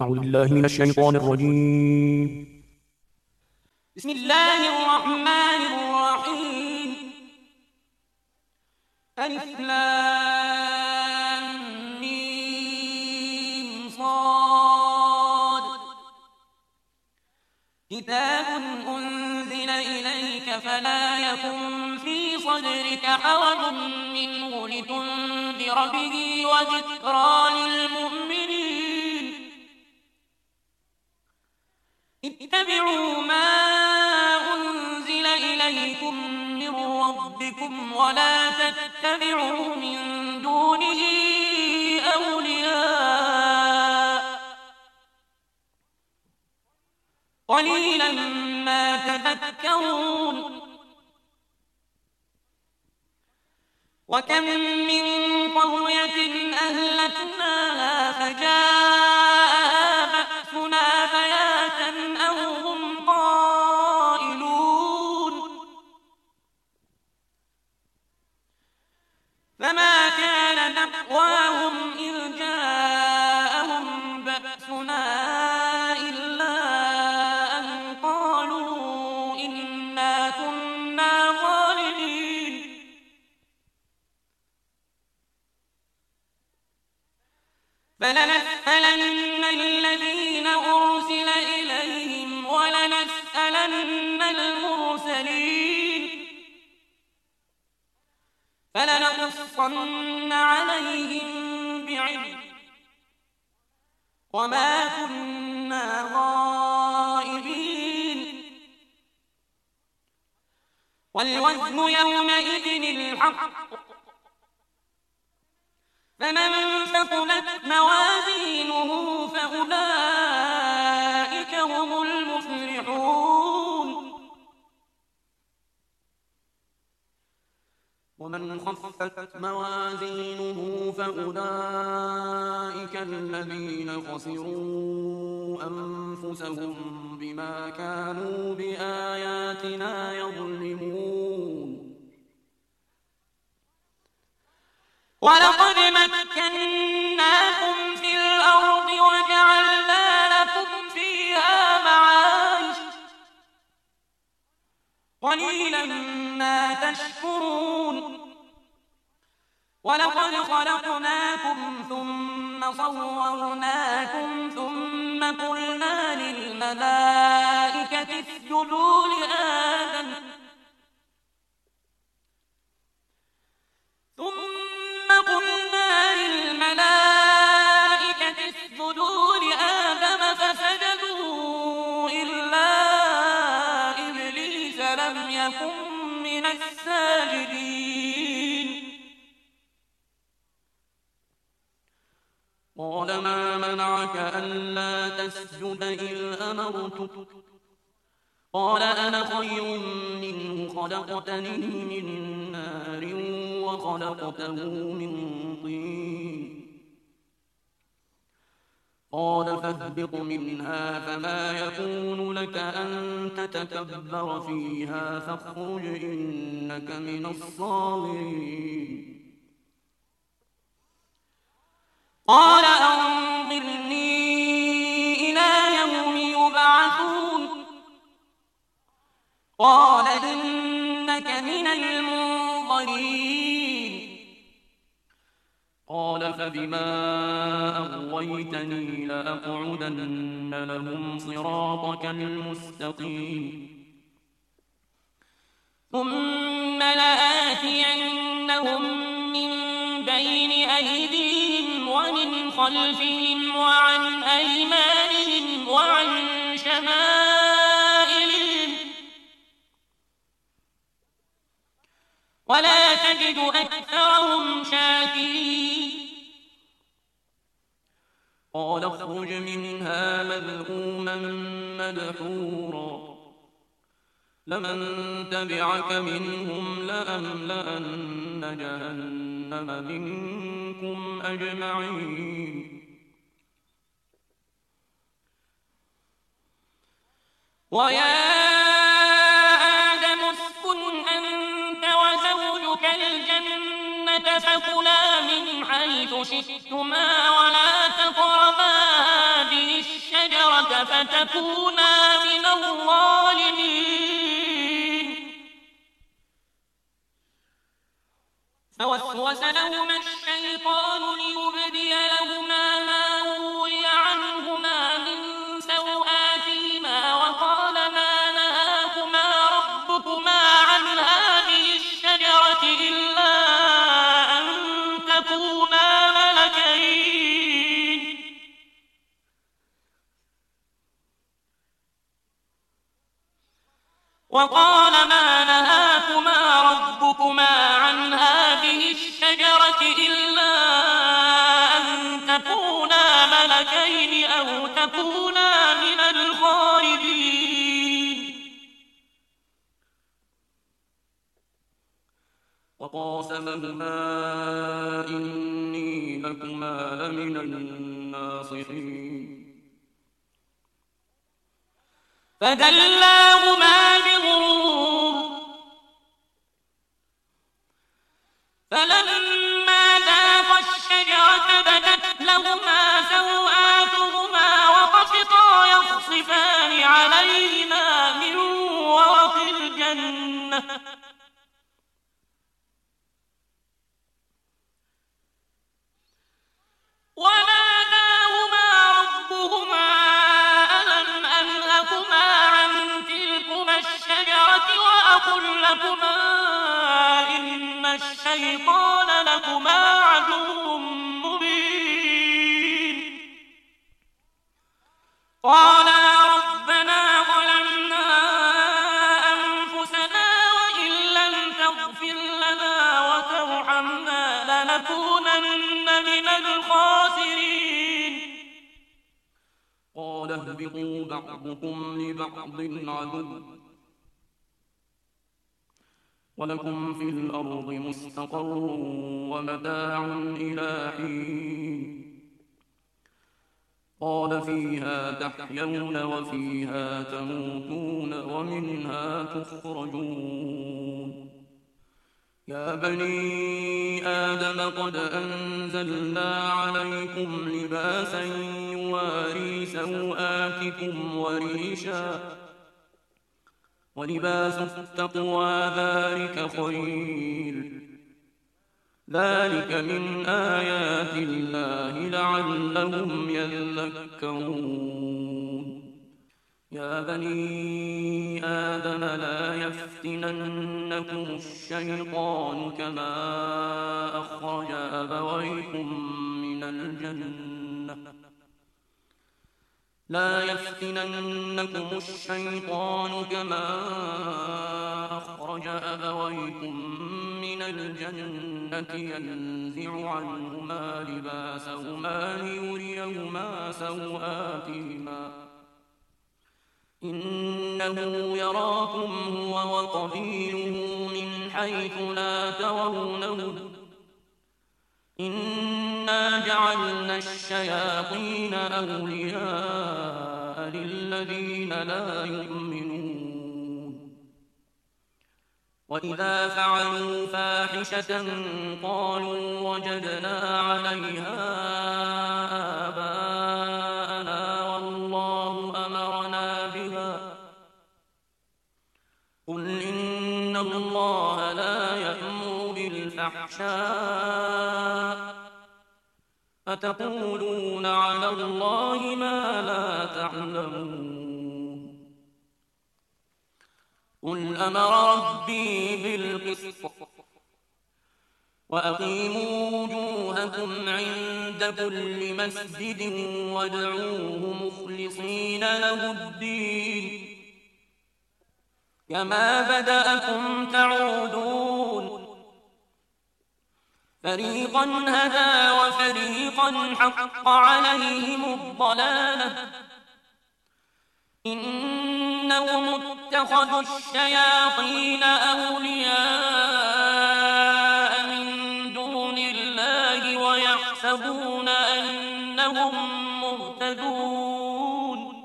أعوذ بالله من الشيطان الرجيم. بسم الله الرحمن الرحيم. ألف لام ميم صاد. كتاب أنزل إليك فلا يكن في صدرك حرج منه لتنذر به وذكرى للمؤمنين. اتبعوا ما أنزل إليكم من ربكم ولا تتبعوا من دونه أولياء قليلا ما تذكرون. وكم من قرية أهلكناها فجاءها بأسنا بياتا أو هم قائلون. فما كان دعواهم إذ جاءهم بأسنا إلا أن قالوا إنا كنا ظالمين. فلنسألن الذين أرسل إليهم ولنسألن المرسلين. فلنقصن عليهم بعلم وما كنا غائبين. والوزن يومئذ الحق. فمن ثقلت موازينه فأولئك هم المفلحون. ومن خفت موازينه فأولئك الذين خسروا أنفسهم بما كانوا بآياتنا يظلمون. ولقد مكناكم في الأرض وجعلنا لكم فيها معايش قليلا ما تشكرون. ولقد خلقناكم ثم صورناكم ثم قلنا للملائكة اسجدوا لآدم فسجدوا إلا إبليس لم يكن من الساجدين. قال ما منعك ألا تسجد إذ أمرتك؟ قال أنا خير منه خلقتني من نار وخلقته من طين. قال فاهبط منها فما يكون لك أن تتكبر فيها فاخرج إنك من الصاغرين. قال أنظرني إلى يوم يبعثون. قال إنك من المنظرين. قال فبما أغويتني لأقعدن لهم صراطك المستقيم ثم لآتينهم من بين أيديهم ومن خلفهم وعن أيمانهم وعن شمائلهم ولا تجد أكثرهم شاكرين. قال اخرج منها مذءوما مدحورا لمن تبعك منهم لأملأن جهنم منكم أجمعين. ويا آدم اسكن أنت وزوجك الجنة فكلا من حيث شئتما ولا تقربا هذه فتكونا من الظالمين. فوسوس لهما الشيطان ليبدي لهما ما وري عنهما من سوآتهما وقال ما نهاكما ربكما عن هذه الشجرة إلا أن تكونا ملكين أو تكونا من الخالدين. وقاسمهما إني لكما لمن الناصحين. فدلاهما بغرور فلما ذاقا الشجرة بدت لهما سوآتهما وطفقا يخصفان عليهما من ورق الجنة وناداهما ربهما ألم أنهكما عن تلكما الشجرة وأقل لكما إن الشيطان لكما عدو مبين. قالا ربنا ظلمنا أنفسنا وإن لم تغفر لنا وترحمنا لنكونن من الخاسرين. قال اهبطوا بعضكم لبعض عدو ولكم في الأرض مستقر ومتاع إلى حين. قال فيها تحيون وفيها تموتون ومنها تخرجون. يا بني آدم قد أنزلنا عليكم لباسا يواري سوآتكم وريشا ولباس التقوى ذلك خير. ذلك من آيات الله لعلهم يذكرون. يا بني آدم لا يفتننكم الشيطان كما أخرج أبويكم من الجنة لا يفتننكم الشيطان كما أخرج أبويكم من الجنة ينزع عنهما لباسهما ليريهما سوآتهما إنه يراكم هو وقبيله من حيث لا ترونهم إنا جعلنا الشياطين أولياء للذين لا يؤمنون. وإذا فعلوا فاحشة قالوا وجدنا عليها آباءنا والله أمرنا بها قل إن الله لا يأمر بالفحشاء أتقولون على الله ما لا تعلمون. قل أمر ربي بالقسط وأقيموا وجوهكم عند كل مسجد وادعوه مخلصين له الدين كما بدأكم تعودون. فريقا هدى وفريقا حق عليهم الضلالة إنهم اتخذوا الشياطين أولياء من دون الله ويحسبون أنهم مهتدون.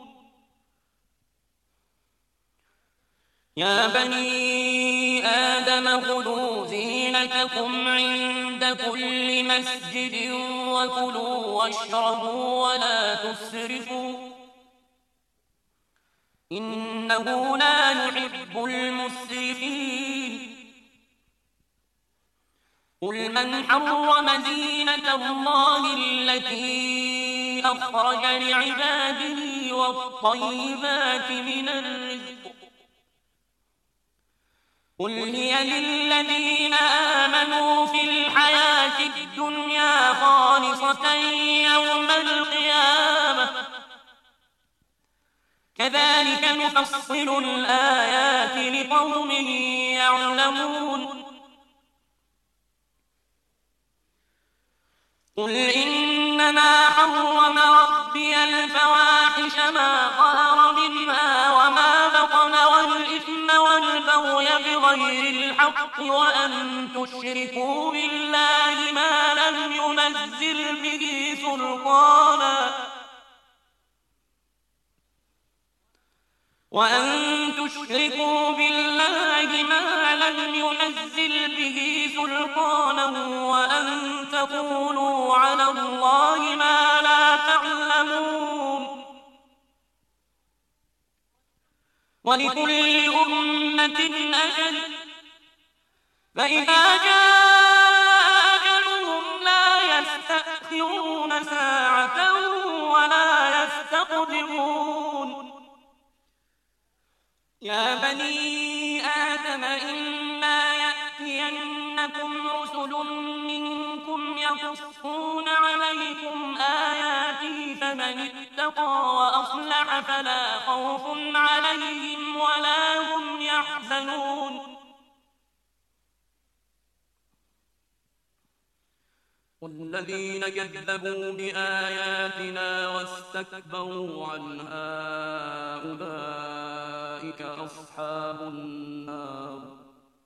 يا بني آدم خذوا زينتكم عند كل مسجد وكلوا واشربوا ولا تسرفوا إنه لا يحب المسرفين. قل من حرم زينة الله التي أخرج لعباده والطيبات من الرزق قل هي للذين آمنوا في الحياة الدنيا خالصة يوم القيامة كذلك نفصل الآيات لقوم يعلمون. قل إنما حرم ربي الفواحش ما ظهر منها وما بطن والإثم والبغي بغير الحق وأن تشركوا بالله ما لم ينزل به سلطانا وأن تقولوا على الله ما لا تعلمون. ولكل أمة أجل فإذا جاء أجلهم لا يستأخرون ساعة ولا يستقدمون. يا بني آدم إما يأتينكم رسل منكم يقصون عليكم آياتي فمن اتقى وأصلح فلا خوف عليهم ولا هم يحزنون. والذين كذبوا بآياتنا واستكبروا عنها أولئك أصحاب النار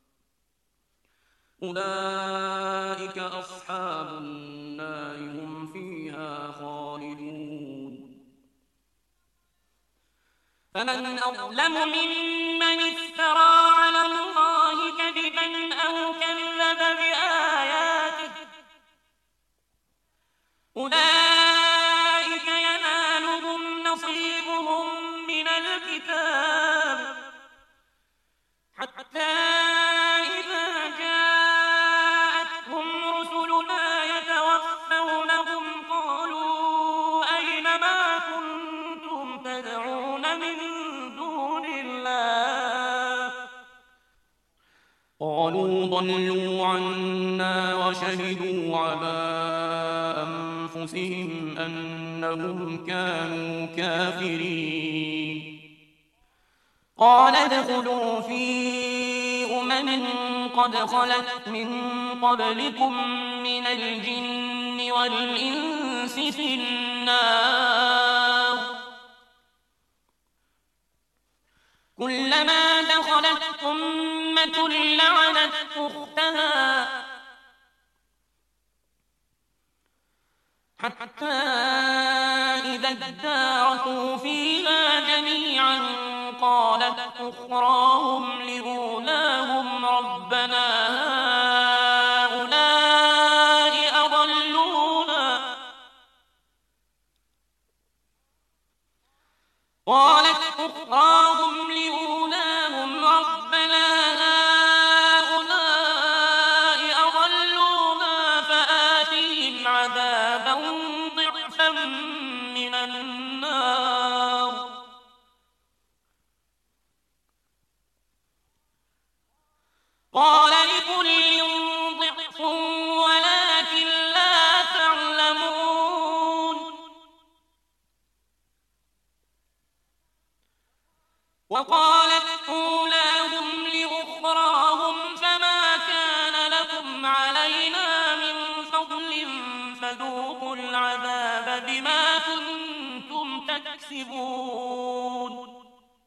هم فيها خالدون. فمن أظلم ممن افترى على الله كذبا أو كذب بآياته أولئك ينالهم نصيبهم من الكتاب حتى إذا جاءتهم رسلنا يتوفونهم قالوا أين ما كنتم تدعون من دون الله قالوا ضلوا عنا وشهدوا على أنفسهم أنهم كانوا كافرين. قال ادخلوا في قد خلت من قبلكم من الجن والإنس في النار كلما دخلت أمة لعنت أختها حتى إذا اداركوا فيها جميعا قالت أخراهم لأولاهم ربنا هؤلاء أضلونا فآتهم عذابا ضعفا من النار قال لكل ضعف ولكن لا تعلمون. وقالت أولاهم لأخراهم فما كان لكم علينا من فضل فذوقوا العذاب بما كنتم تكسبون.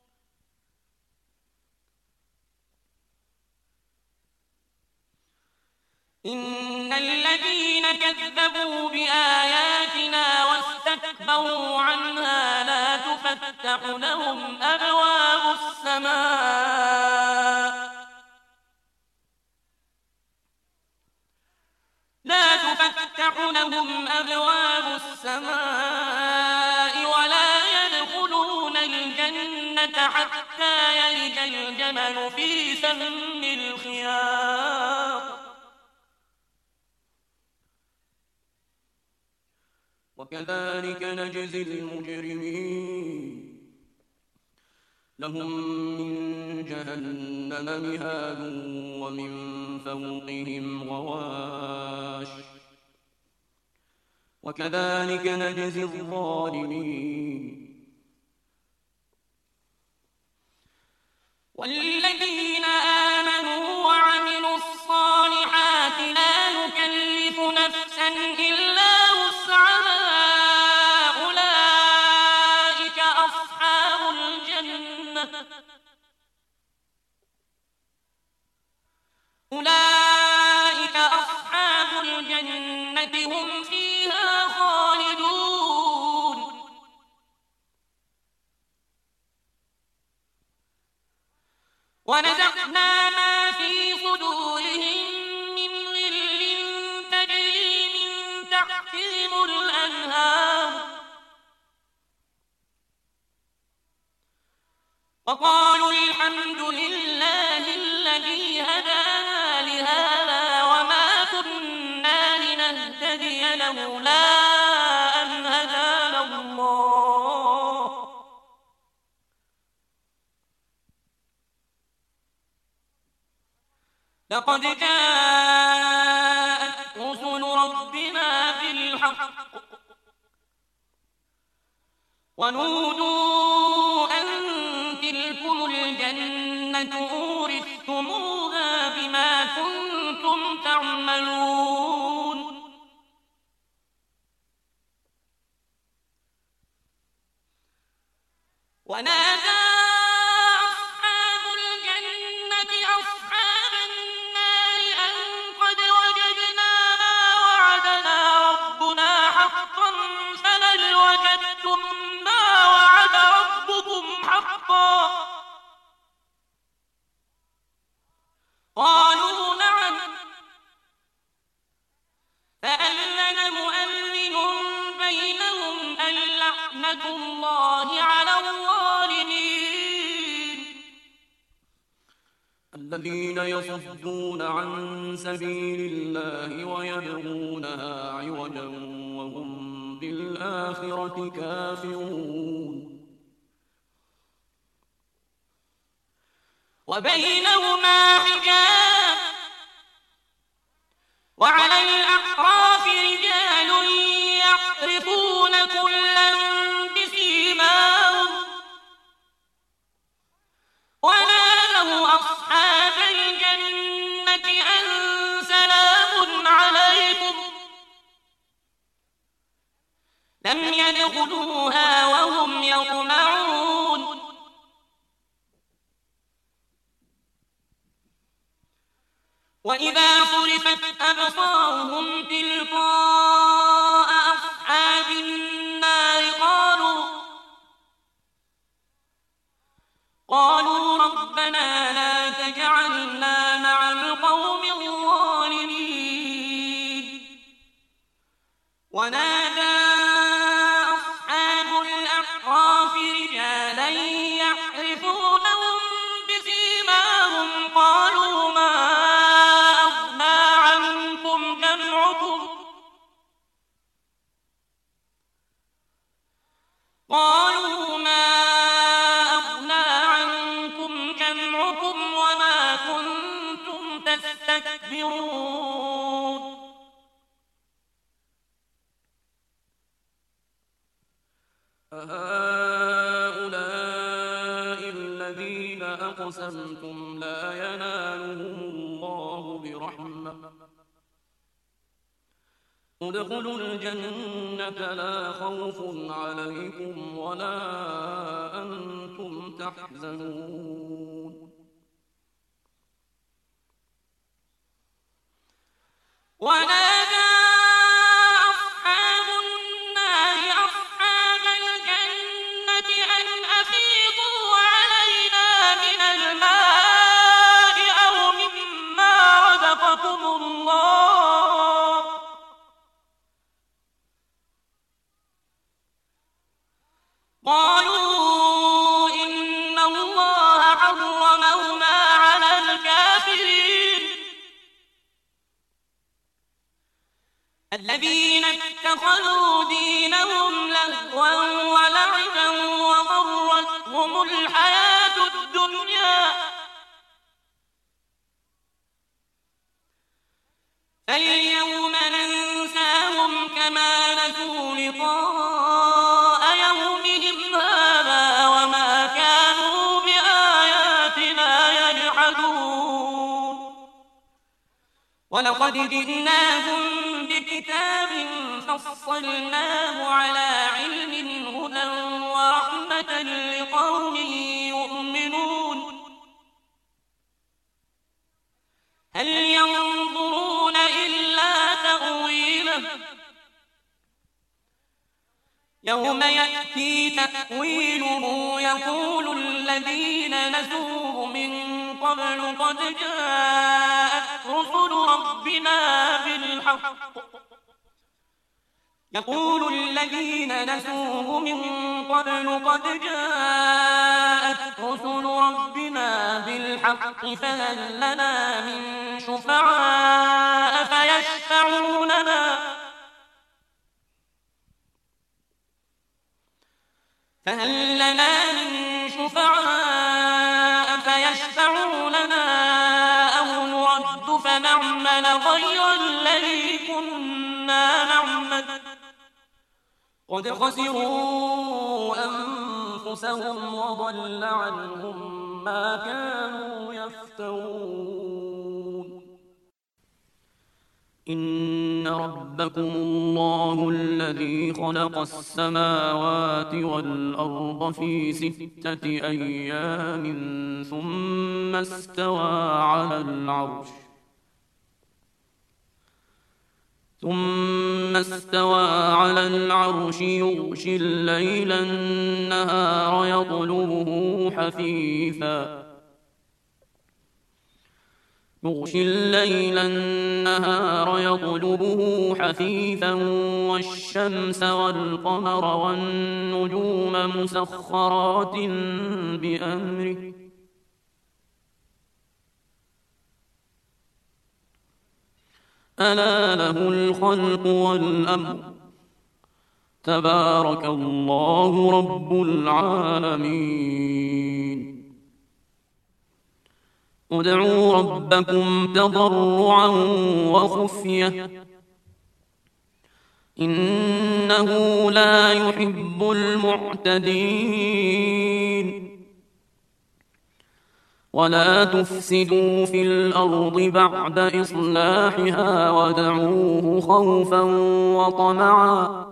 إن الذين كذبوا بآياتنا واستكبروا عنها لا تفتح لهم أبواب السماء ولا يدخلون الجنة حتى يلج الجمل في سم الخياط وكذلك نجزي المجرمين لهم من جهنم مهاد ومن فوقهم غواش وكذلك نجزي الظالمين والذين آمنوا وعملوا الصالحات لا نكلف نفسا إلا وسعها أولئك أصحاب الجنة هم فيها خالدون ونزعنا ما في صدورهم من غل تجري من تحتهم الأنهار وقالوا الحمد لله الذي هدانا لهذا وما كنا لنهتدي لولا أن هدانا الله لقد جاءت رسل ربنا بالحق ونودوا أن تلكم الجنة أورثتموها بما كنتم تعملون ونادى أصحاب الجنة أصحاب النار أن قد وجدنا ما وعدنا ربنا حقا فهل وجدتم ما وعد ربكم حقا قالوا نعم فأذن مؤذن بينهم اللعنة الله على الظالمين الذين يصدون عن سبيل الله ويبغونها عوجا وهم بالآخرة كافرون وبينهما حجاب وعلى الأعراف رجال يعرفون كلا بسيماهم ونادوا أصحاب الجنة أن سلام عليكم لم يدخلوها وهم يطمعون وإذا صرفت أبصارهم تلقاء أصحاب النار قالوا ربنا لا تجعلنا مع القوم الظالمين ونادى أصحاب الأعراف رجالا يعرفونهم بسيماهم قالوا ما أغنى عنكم جمعكم وما كنتم تستكبرون أهؤلاء الذين أقسمتم لا ينالهم الله برحمة ادخلوا الجنة لا خوف عليكم ولا أنتم تحزنون ونادى أصحاب النار أصحاب الجنة أن أفيضوا علينا من الماء أو مما رزقكم الله قالوا إن ولقد جئناهم بكتاب فصلناه على علم هدى ورحمة لقوم يؤمنون هل ينظرون إلا تأويله يوم يأتي تأويله يقول الذين نسوه من قبل قد جاءت رسل ربنا بالحق فهل لنا من شفعاء فيشفعوا لنا أو نرد فنعمل غير الذي كنا نعمل قد خسروا أنفسهم وضل عنهم ما كانوا يفترون إن ربكم الله الذي خلق السماوات والأرض في 6 أيام ثم استوى على العرش يغشي الليل النهار يطلبه حثيثا والشمس والقمر والنجوم مسخرات بأمره ألا له الخلق والأمر تبارك الله رب العالمين ادعوا ربكم تضرعا وخفية إنه لا يحب المعتدين ولا تفسدوا في الأرض بعد إصلاحها ودعوه خوفا وطمعا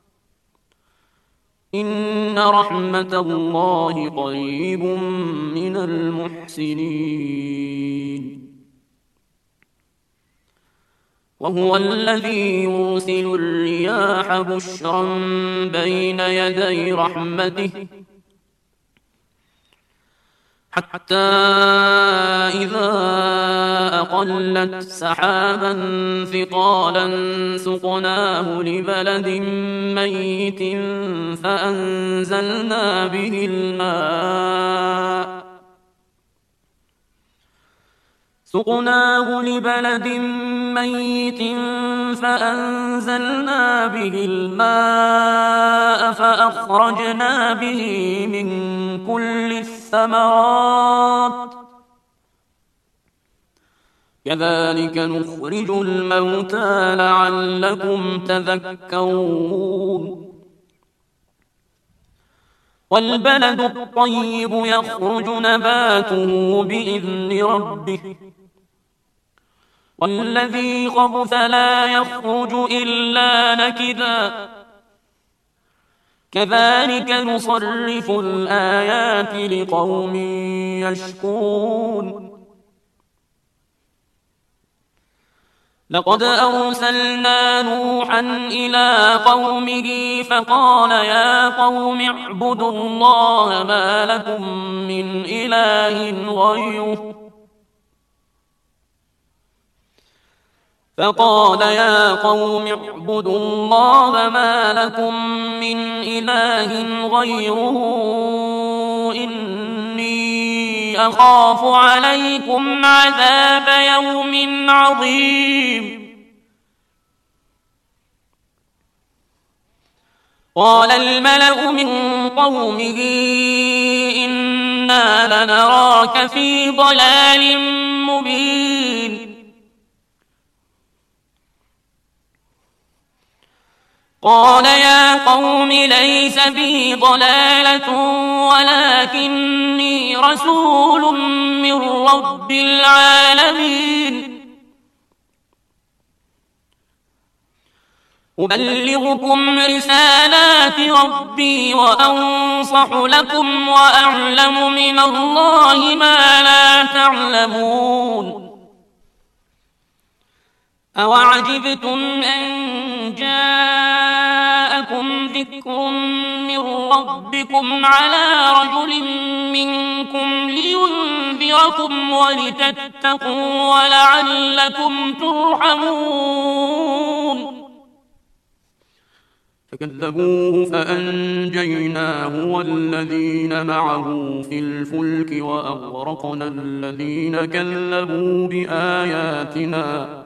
إن رحمة الله قريب من المحسنين وهو الذي يرسل الرياح بشرا بين يدي رحمته حتى إذا أقلت سحابا ثقالا سقناه لبلد ميت فأنزلنا به الماء فأخرجنا به من كل الثمرات كذلك نخرج الموتى لعلكم تذكرون والبلد الطيب يخرج نباته بإذن ربه والذي خبث لا يخرج إلا نكدا كذلك نصرف الآيات لقوم يشكرون لقد أرسلنا نوحا إلى قومه فقال يا قوم اعبدوا الله ما لكم من إله غيره إني أخاف عليكم عذاب يوم عظيم قال الملأ من قومه إنا لنراك في ضلال مبين قال يا قوم ليس بي ضلالة ولكني رسول من رب العالمين أبلغكم رسالات ربي وأنصح لكم وأعلم من الله ما لا تعلمون أوعجبتم أن جاءكم ذكر من ربكم على رجل منكم لينذركم ولتتقوا ولعلكم ترحمون فكذبوه فأنجيناه والذين معه في الفلك وأغرقنا الذين كذبوا بآياتنا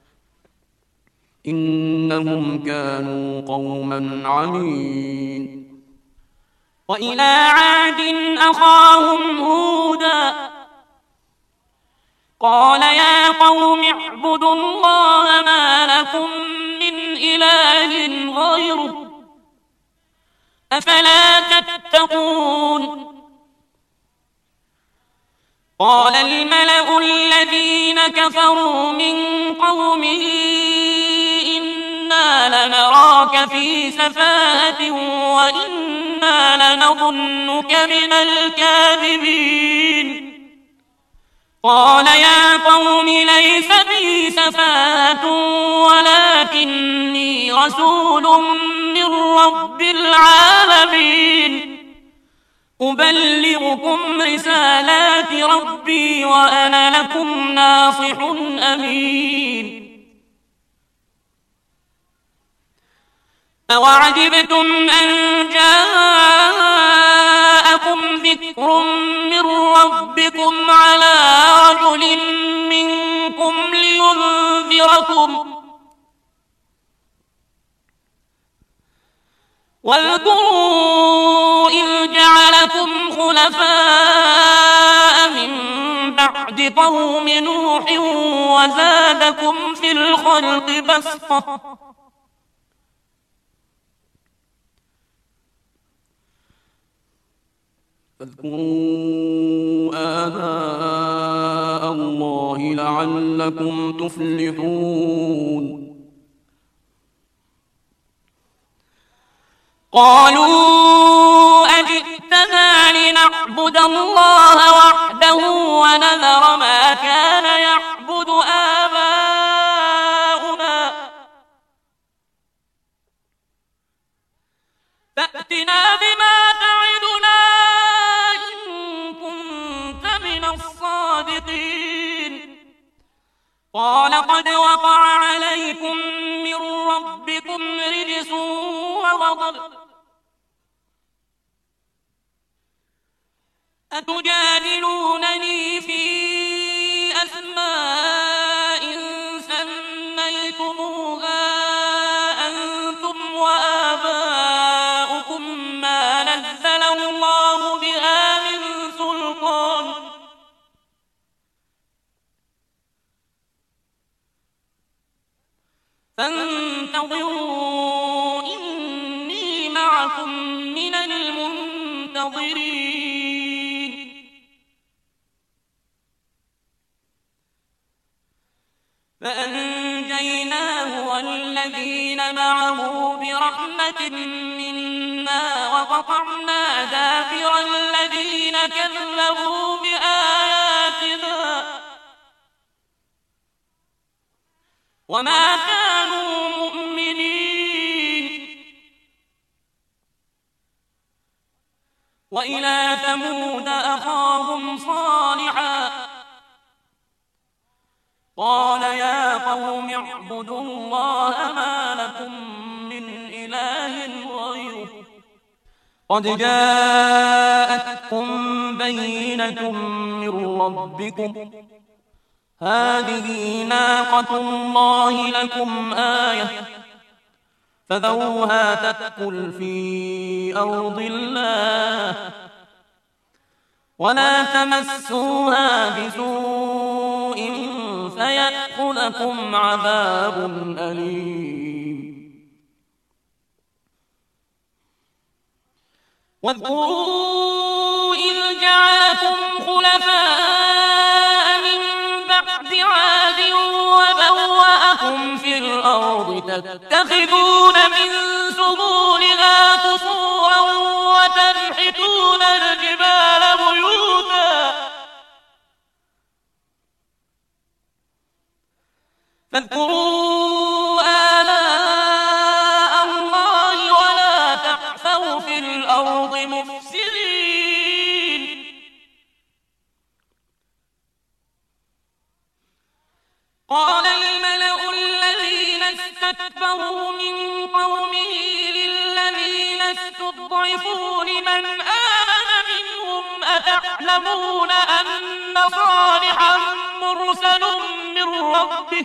إنهم كانوا قوما عمين وإلى عاد أخاهم هودا قال يا قوم اعبدوا الله ما لكم من إله غيره أفلا تتقون قال الملأ الذين كفروا من قومه إنا لنراك في سفاهة وإنا لنظنك من الكاذبين قال يا قوم ليس بي سفاهة ولكني رسول من رب العالمين أبلغكم رسالات ربي وأنا لكم ناصح أمين أوعجبتم أن جاءكم ذكر من ربكم على رجل منكم لينذركم واذكروا إذ جعلكم خلفاء من بعد قوم نوح وزادكم في الخلق بسطة فاذكروا آلاء الله لعلكم تفلحون قالوا أجئتنا لنعبد الله وحده ونذر ما كان يعبد آباؤنا فأتنا بما تعدنا إن كنت من الصادقين قال قد وقع عليكم من ربكم رجس وغضب أتجادلونني في أسماء سميتموها أنتم وآباؤكم ما نزل الله بها من سلطان فانتظروا إني معكم من المنتظرين فأنجيناه والذين معه برحمة منا وقطعنا دابر الذين كذبوا بآياتنا وما كانوا مؤمنين وإلى ثمود أخاهم صالحا قال يا قوم اعبدوا الله ما لكم من إله غيره قد جاءتكم بينة من ربكم هذه ناقة الله لكم آية فذروها تأكل في أرض الله ولا تمسوها بسوء فيأخذكم عذاب أليم واذكروا إذ جعلكم خلفاء من بعد عاد وبوأكم في الأرض وتتخذون من سهولها قصورا وتنحتون الجبال بيوتا فاذكروا آلاء الله ولا تعثوا في الأرض مفسدين قال الملأ الذين استكبروا من قومه للذين استضعفوا لمن آمن منهم أتعلمون أن صالحا مرسل من ربه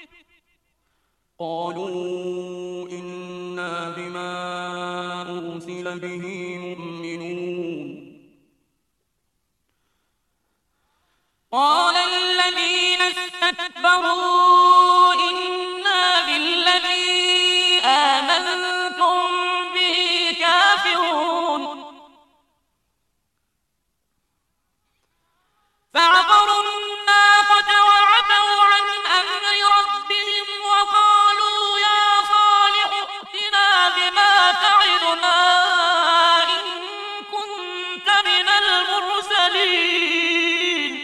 قالوا إنا بما أرسل به مؤمنون قال الذين استكبروا إنا بالذي آمنتم به كافرون فعقروا الناقة وعتوا عن أمر ربهم وقالوا يا صالح ائتنا بما تعدنا إن كنت من المرسلين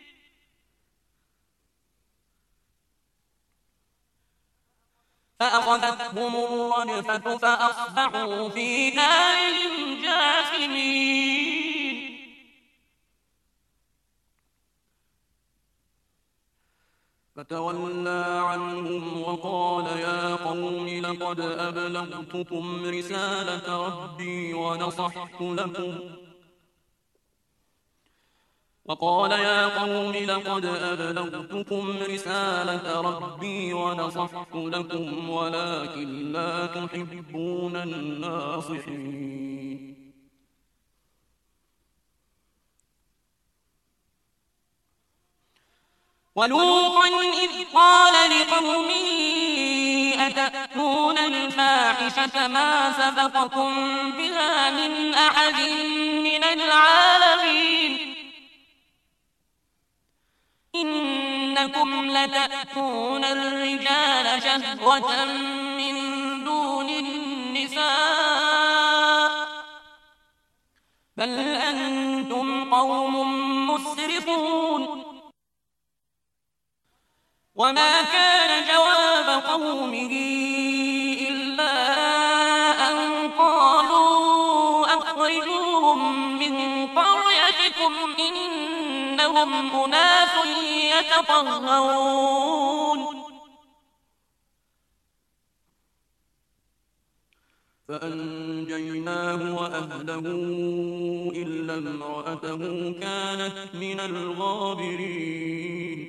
فأخذتهم الرجفة فأصبحوا في دارهم جاثمين فتولى عنهم وقال يا قوم لقد أبلغتكم رسالة ربي ونصحت لكم ولكن لا تحبون الناصحين ولوطا إذ قال لقومه أتأتون الفاحشة ما سبقكم بها من أحد من العالمين إنكم لتأتون الرجال شهوة من دون النساء بل أنتم قوم مسرفون وما كان جواب قومه إلا أن قالوا أخرجوهم من قريتكم إنهم أناس يتطهرون فأنجيناه وأهله إلا امرأته كانت من الغابرين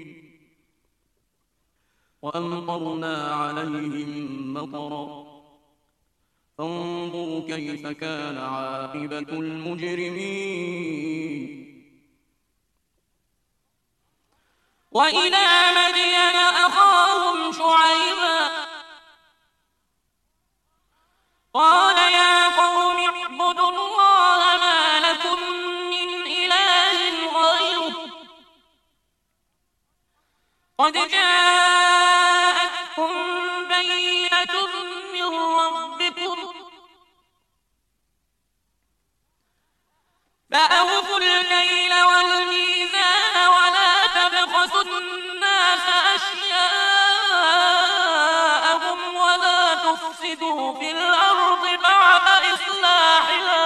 وأمطرنا عليهم مطرا فانظروا كيف كان عاقبة المجرمين وإلى مدين أخاهم شعيبا قال يا قوم اعبدوا الله ما لكم من إله غيره قد جاءتكم بينة من ربكم فأوفوا الكيل والميزان ولا تبخسوا الناس أشياءهم ولا تفسدوا في الأرض بعد إصلاحها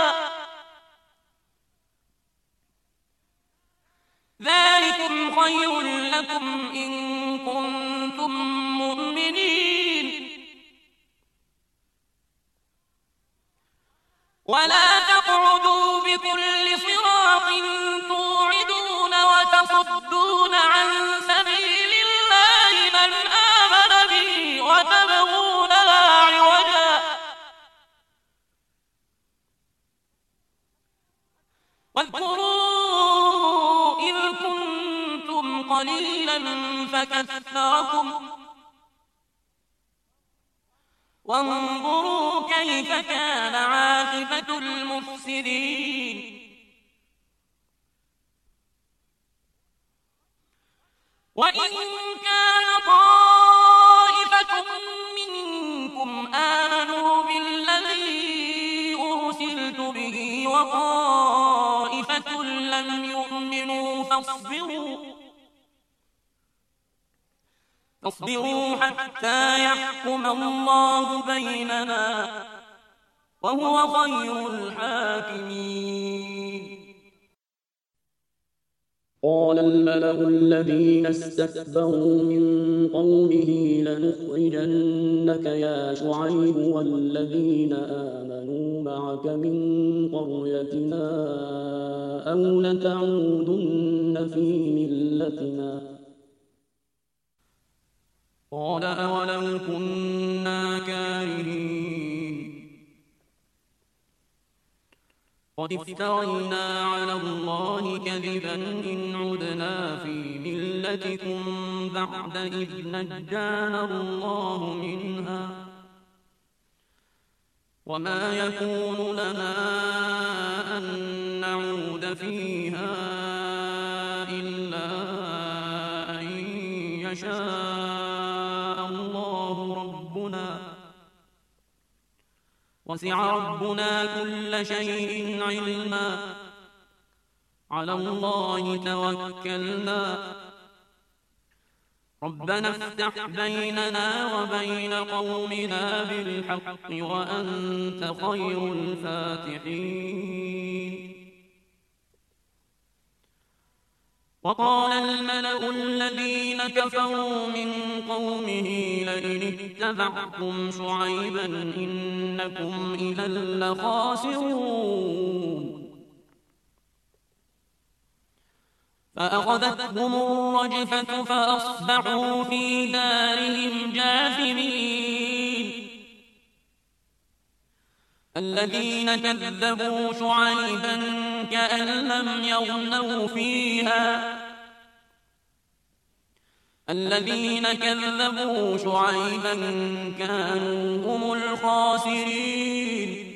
ذلكم خير لكم إن كنتم مؤمنين ولا تقعدوا بكل صراط توعدون وتصدون عن سبيل الله من آمن به وتبغونها عوجا واذكروا إذ كنتم قليلا فكثركم وانظروا كيف كان عاقبة المفسدين وإن كان طائفة منكم لم يؤمنوا فاصبروا حتى يحكم الله بيننا وهو خير الحاكمين. قال الملأ الذين استكبروا من قومه لنخرجنك يا شعيب والذين آمنوا معك من قريتنا أو لتعودن في ملتنا. قال أولو كنا كارهين قد افترينا على الله كذبا إن عدنا في ملتكم بعد إذ نجانا الله منها وما يكون لنا أن نعود فيها إلا أن يشاء الله ربنا وسع ربنا كل شيء علما على الله توكلنا ربنا افتح بيننا وبين قومنا بالحق وأنت خير الفاتحين. وقال الملأ الذين كفروا من قومه لئن اتبعتم شعيبا إنكم إذا لخاسرون فأخذتهم الرجفة فأصبحوا في دارهم جاثمين. الذين كذبوا شعيبا كأن لم يغنوا فيها الذين كذبوا شعيبا كانوا هم الخاسرين.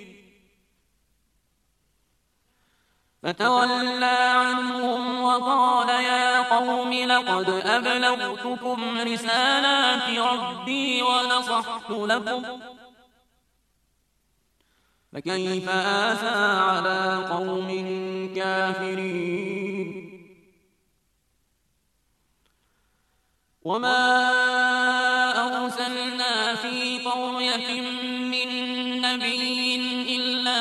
فتولى عنهم وقال يا قوم لقد أبلغتكم رسالات ربي ونصحت لكم فكيف آسى على قوم كافرين. وما أرسلنا في قرية من نبي إلا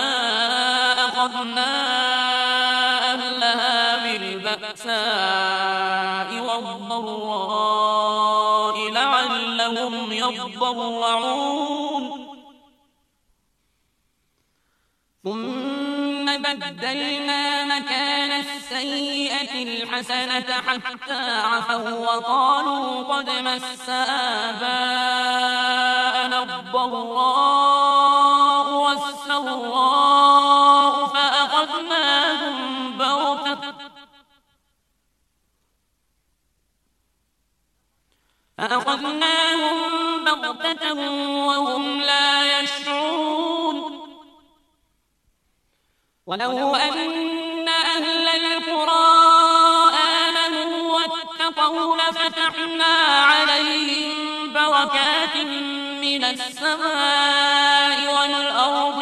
أخذنا أهلها بالبأساء والضراء لعلهم يضرعون ثم بدلنا مكان السيئة الحسنة حتى عفوا وقالوا قد مس آباءنا الضراء والسراء فأخذناهم بغتة وهم لا يشعرون. ولو أن أهل القرى آمنوا واتقوا لفتحنا عليهم بركات من السماء والأرض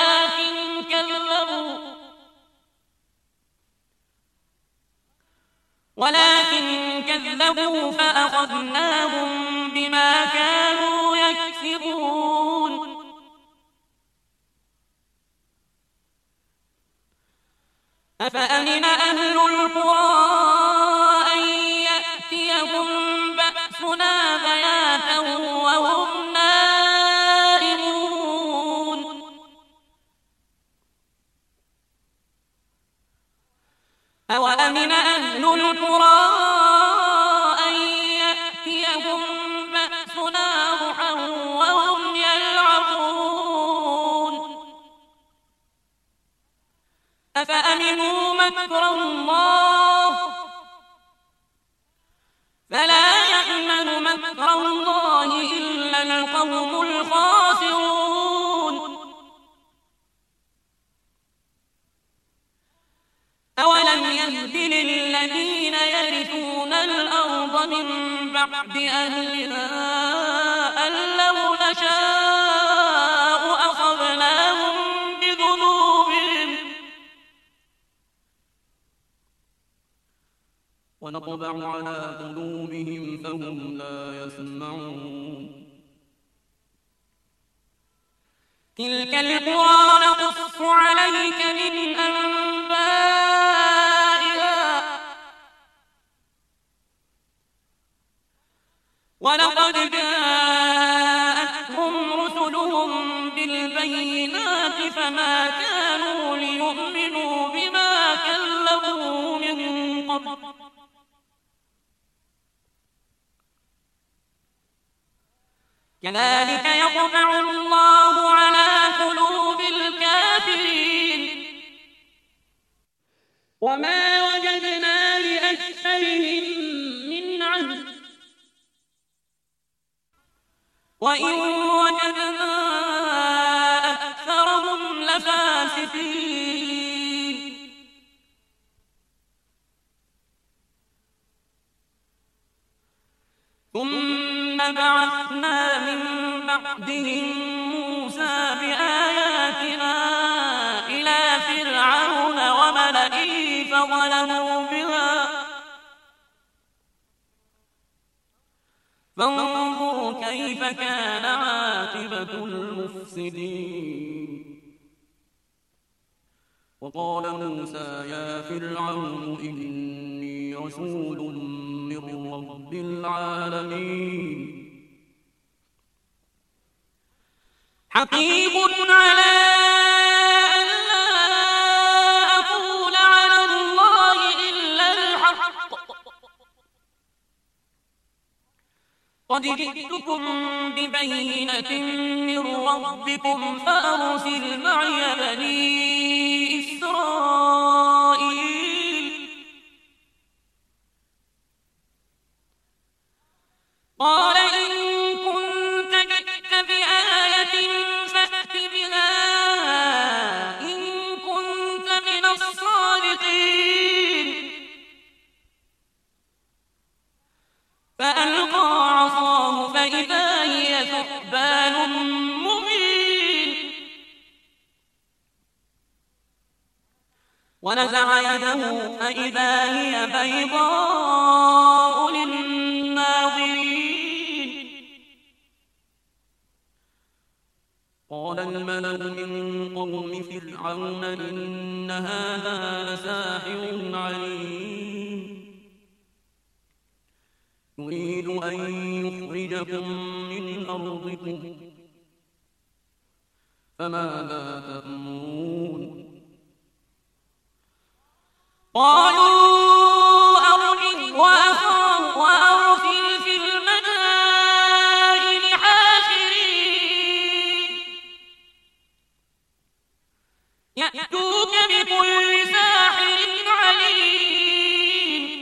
ولكن كذبوا فأخذناهم بما كانوا يكسبون. أفأمن أهل القرى أن يأتيهم بأسنا بياتا وهم نائمون. أوأمن أهل القرى أن يأتيهم بأسنا ضحى وهم يلعبون. أفأمنوا مكر الله فلا يأمن مكر الله إلا القوم الخاسرون. أولم يهد للذين يرثون الأرض من بعد أهلها أن لو نشاء أخذناهم بذنوبهم ونطبع على قلوبهم فهم لا يسمعون تلك القرى نقص عليك من أنبائها ولقد جاءتهم رسلهم بالبينات فما كانوا ليؤمنوا بما كذبوا من قبل كذلك يطبع الله على قلوب الكافرين وما وجدنا لأكثرهم من عهد وإن وجدنا أكثرهم لفاسقين ثم بعثنا من بعدهم موسى بآياتنا إلى فرعون وملئه فظلموا بها فانظروا كيف كان عاقبة المفسدين وقال موسى يا فرعون إني رسول من رب العالمين حقيق على أن لا أقول على الله إلا الحق قد جئتكم ببينة من ربكم فأرسل معي بني إسرائيل قال إن كنت جئت بآية فأت بها إن كنت من الصادقين فألقى عصاه فإذا هي ثعبان مبين ونزع يده فإذا هي بيضاء للناظرين قال الملأ من قوم فرعون إن هذا لساحر عليم يريد أن يخرجكم من أرضكم فماذا تأمرون قالوا أرجه وأخاه وأرسل في المدائن حاشرين يأتوك بكل ساحر عليم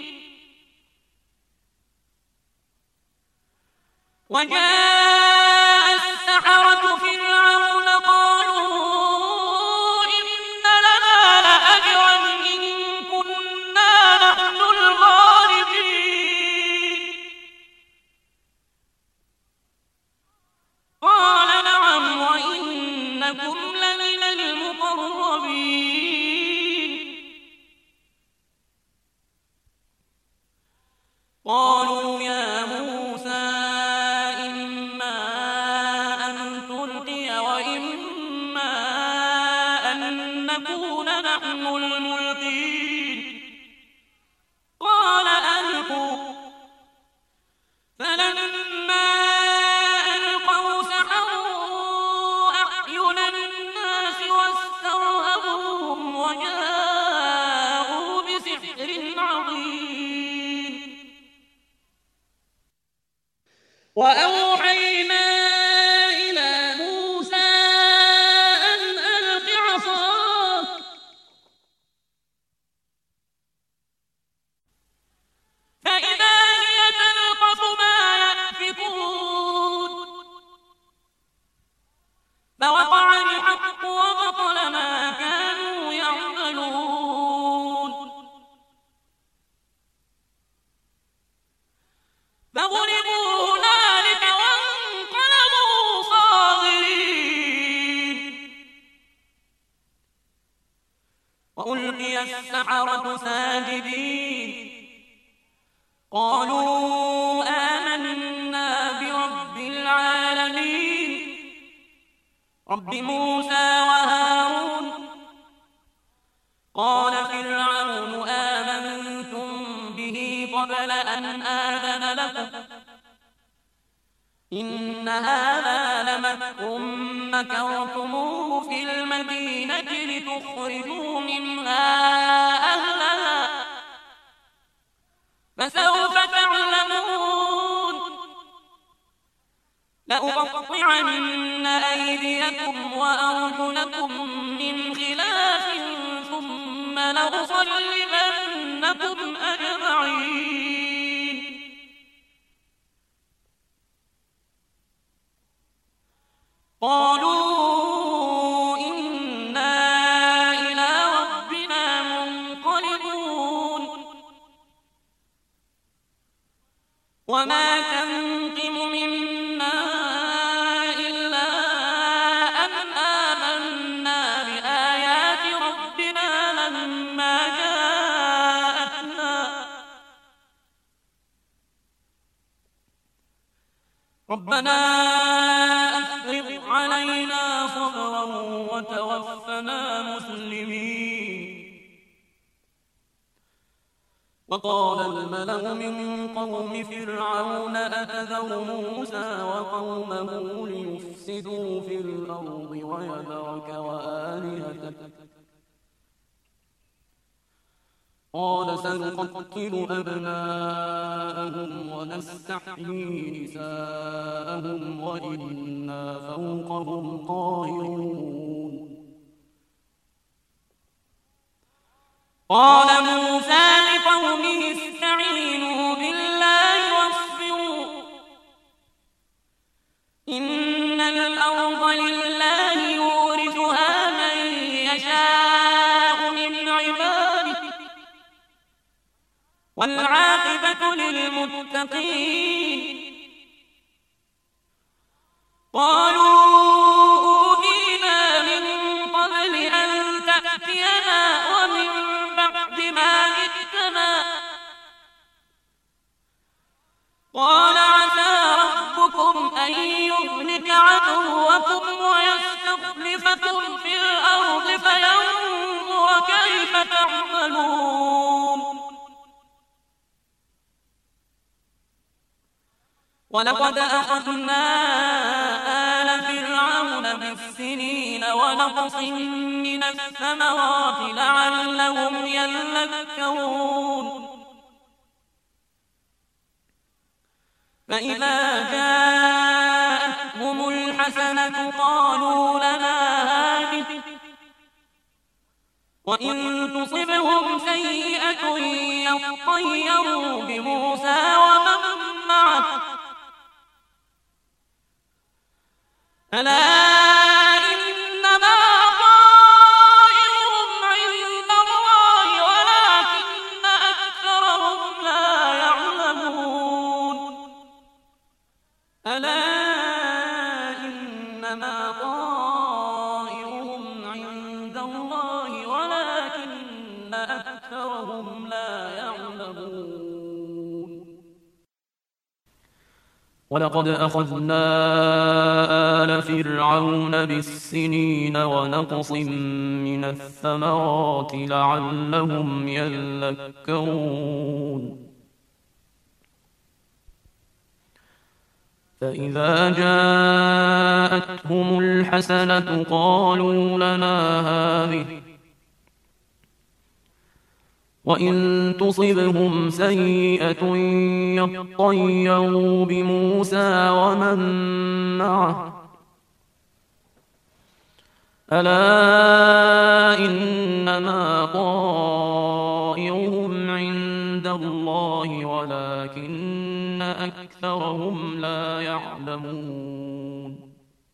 وجاء السحرة فرعون قالوا إن لنا لأجرا إن كنا نحن الغالبين قال نعم وإنكم لمن المقربين قالوا يا موسى إما أن تلقي وإما أن نكون نحن الملقين قال ألقوا فلما ألقوا سحروا أعين الناس واسترهبوهم وجاءوا بسحر عظيم وأوحينا إلى موسى أن ألق عصاك فإذا هي تلقف ما يأفكون فوقع الحق وبطل ما كانوا يعملون فغلبوا هنالك وانقلبوا صاغرين وألقي السحرة ساجدين قالوا آمنا برب العالمين رب موسى وهارون. قال فرعون آمنتم به قبل أن آذن لكم إن هذا لمكر مكرتموه في المدينة لتخرجوا منها أهلها فسوف تعلمون. لأقطعن أيديكم وأرجلكم من خلاف ثم لأصلبنكم أجمعين. قالوا إنا إلى ربنا منقلبون. وما تنقم منا إلا أن آمنا بآيات ربنا لما جاءتنا. ربنا أفرغ علينا صبرا وتوفنا مسلمين. وقال الملأ من قوم فرعون أتذر موسى وقومه ليفسدوا في الأرض ويذرك وآلهتك قال سنقتل أبناءهم ونستحيي نساءهم وإنا فوقهم قاهرون. قال موسى لقومه استعينوا بالله واصبروا إن الأرض لله يورثها من يشاء من عباده والعاقبة للمتقين. قالوا أوذينا من قبل أن تأتينا ومن بعد ما جئتنا. قال عسى ربكم أن يهلك عدوكم ويستخلفكم في الأرض فينظر كيف تعملون. ولقد أخذنا آل فرعون بالسنين ونقص من الثمرات لعلهم يذكرون. فإذا جاءتهم الحسنة قالوا لنا هذه وإن تصبهم سيئة يطيروا بموسى ومن معه ألا إنما طائرهم عند الله ولكن أكثرهم لا يعلمون. ألا إنما طائرهم عند الله ولكن أكثرهم لا يعلمون. ولقد أخذنا آل فرعون بالسنين ونقص من الثمرات لعلهم يذكرون. فإذا جاءتهم الحسنة قالوا لنا هذه وإن تصبهم سيئة يطيروا بموسى ومن معه ألا إنما طائرهم عند الله ولكن أكثرهم لا يعلمون.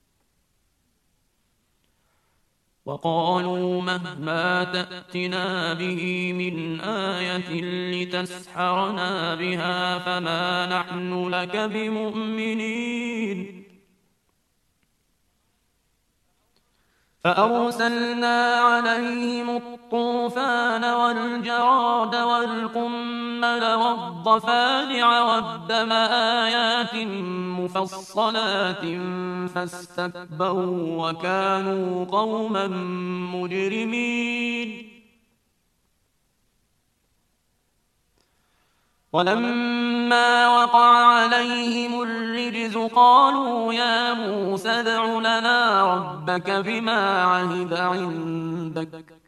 وقالوا مهما تأتنا به من آية لتسحرنا بها فما نحن لك بمؤمنين. فأرسلنا عليهم الطوفان والجراد والقمل والضفادع والدم آيات مفصلات فاستكبروا وكانوا قوما مجرمين. ولما وقع عليهم الرجز قالوا يا موسى ادع لنا ربك بما عهد عندك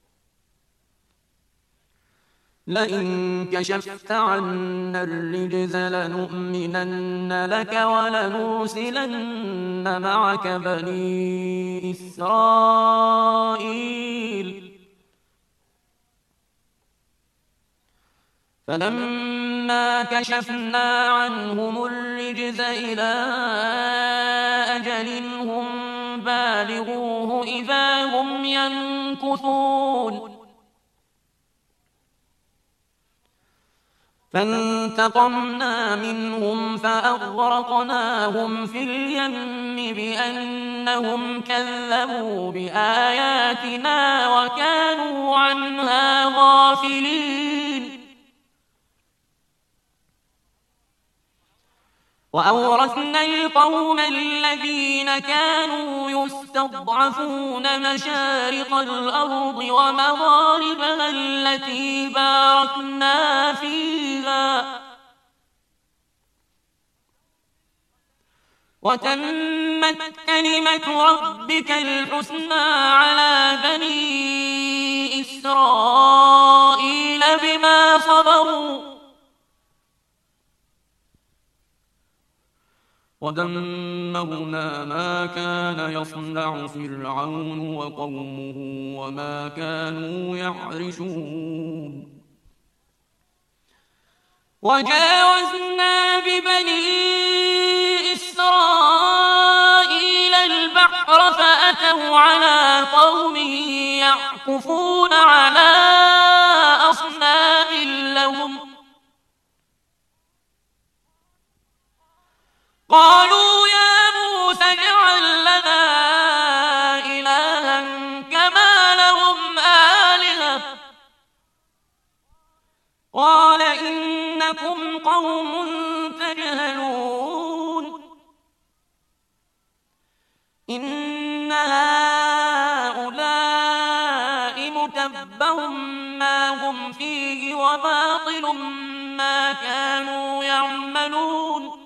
لئن كشفت عنا الرجز لنؤمنن لك ولنرسلن معك بني إسرائيل. فلما كشفنا عنهم الرجز إلى أجل هم بالغوه إذا هم ينكثون. فانتقمنا منهم فأغرقناهم في اليم بأنهم كذبوا بآياتنا وكانوا عنها غافلين. وأورثنا القوم الذين كانوا يستضعفون مشارق الأرض ومغاربها التي باركنا فيها وتمت كلمة ربك الحسنى على بني إسرائيل بما صبروا ودمرنا ما كان يصنع فرعون وقومه وما كانوا يعرشون. وجاوزنا ببني إسرائيل البحر فأتوا على قوم يعكفون على أصنام لهم قالوا يا موسى اجعل لنا إلها كما لهم آلهة قال إنكم قوم تجهلون. إن هؤلاء متبر ما هم فيه وباطل ما كانوا يعملون.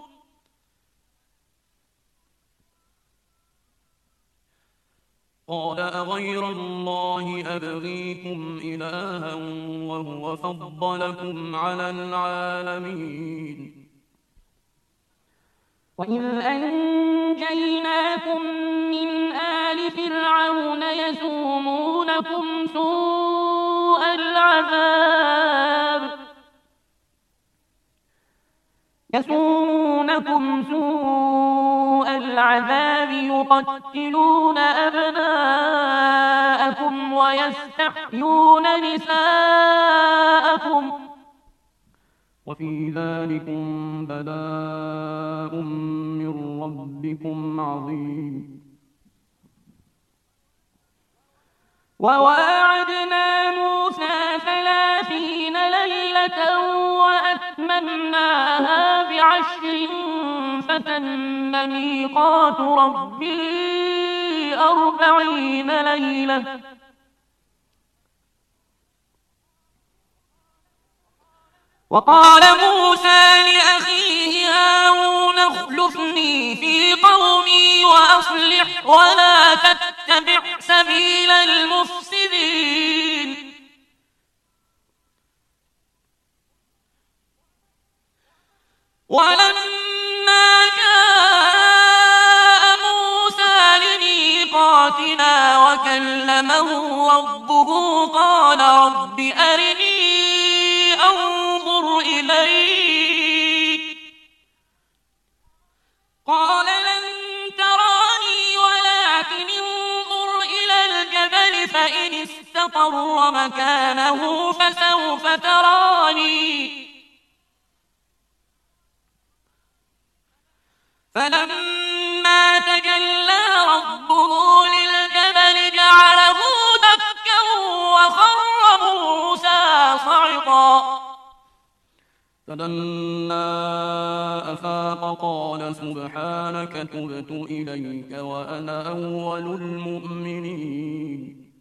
قال أغير الله أبغيكم إلها وهو فضلكم على العالمين. وإذ أنجيناكم من آل فرعون يسومونكم سوء العذاب يقتلون أبناءكم ويستحيون نساءكم وفي ذلكم بلاء من ربكم عظيم. وواعدنا موسى 30 ليلة وأتممناها ب10 فتم ميقات ربي 40 ليلة. وقال موسى لأخيه هارون اخلفني في قومي وأصلح ولا تتبع سبيل المفسدين. ولما جاء موسى لميقاتنا وكلمه ربه قال رب أرني أنظر إليك قال لن تراني ولكن انظر إلى الجبل فإن استقر مكانه فسوف تراني. فلما تجلى ربه للجبل جعله دكا وخر موسى صعقا فلما أفاق قال سبحانك تبت إليك وأنا أول المؤمنين.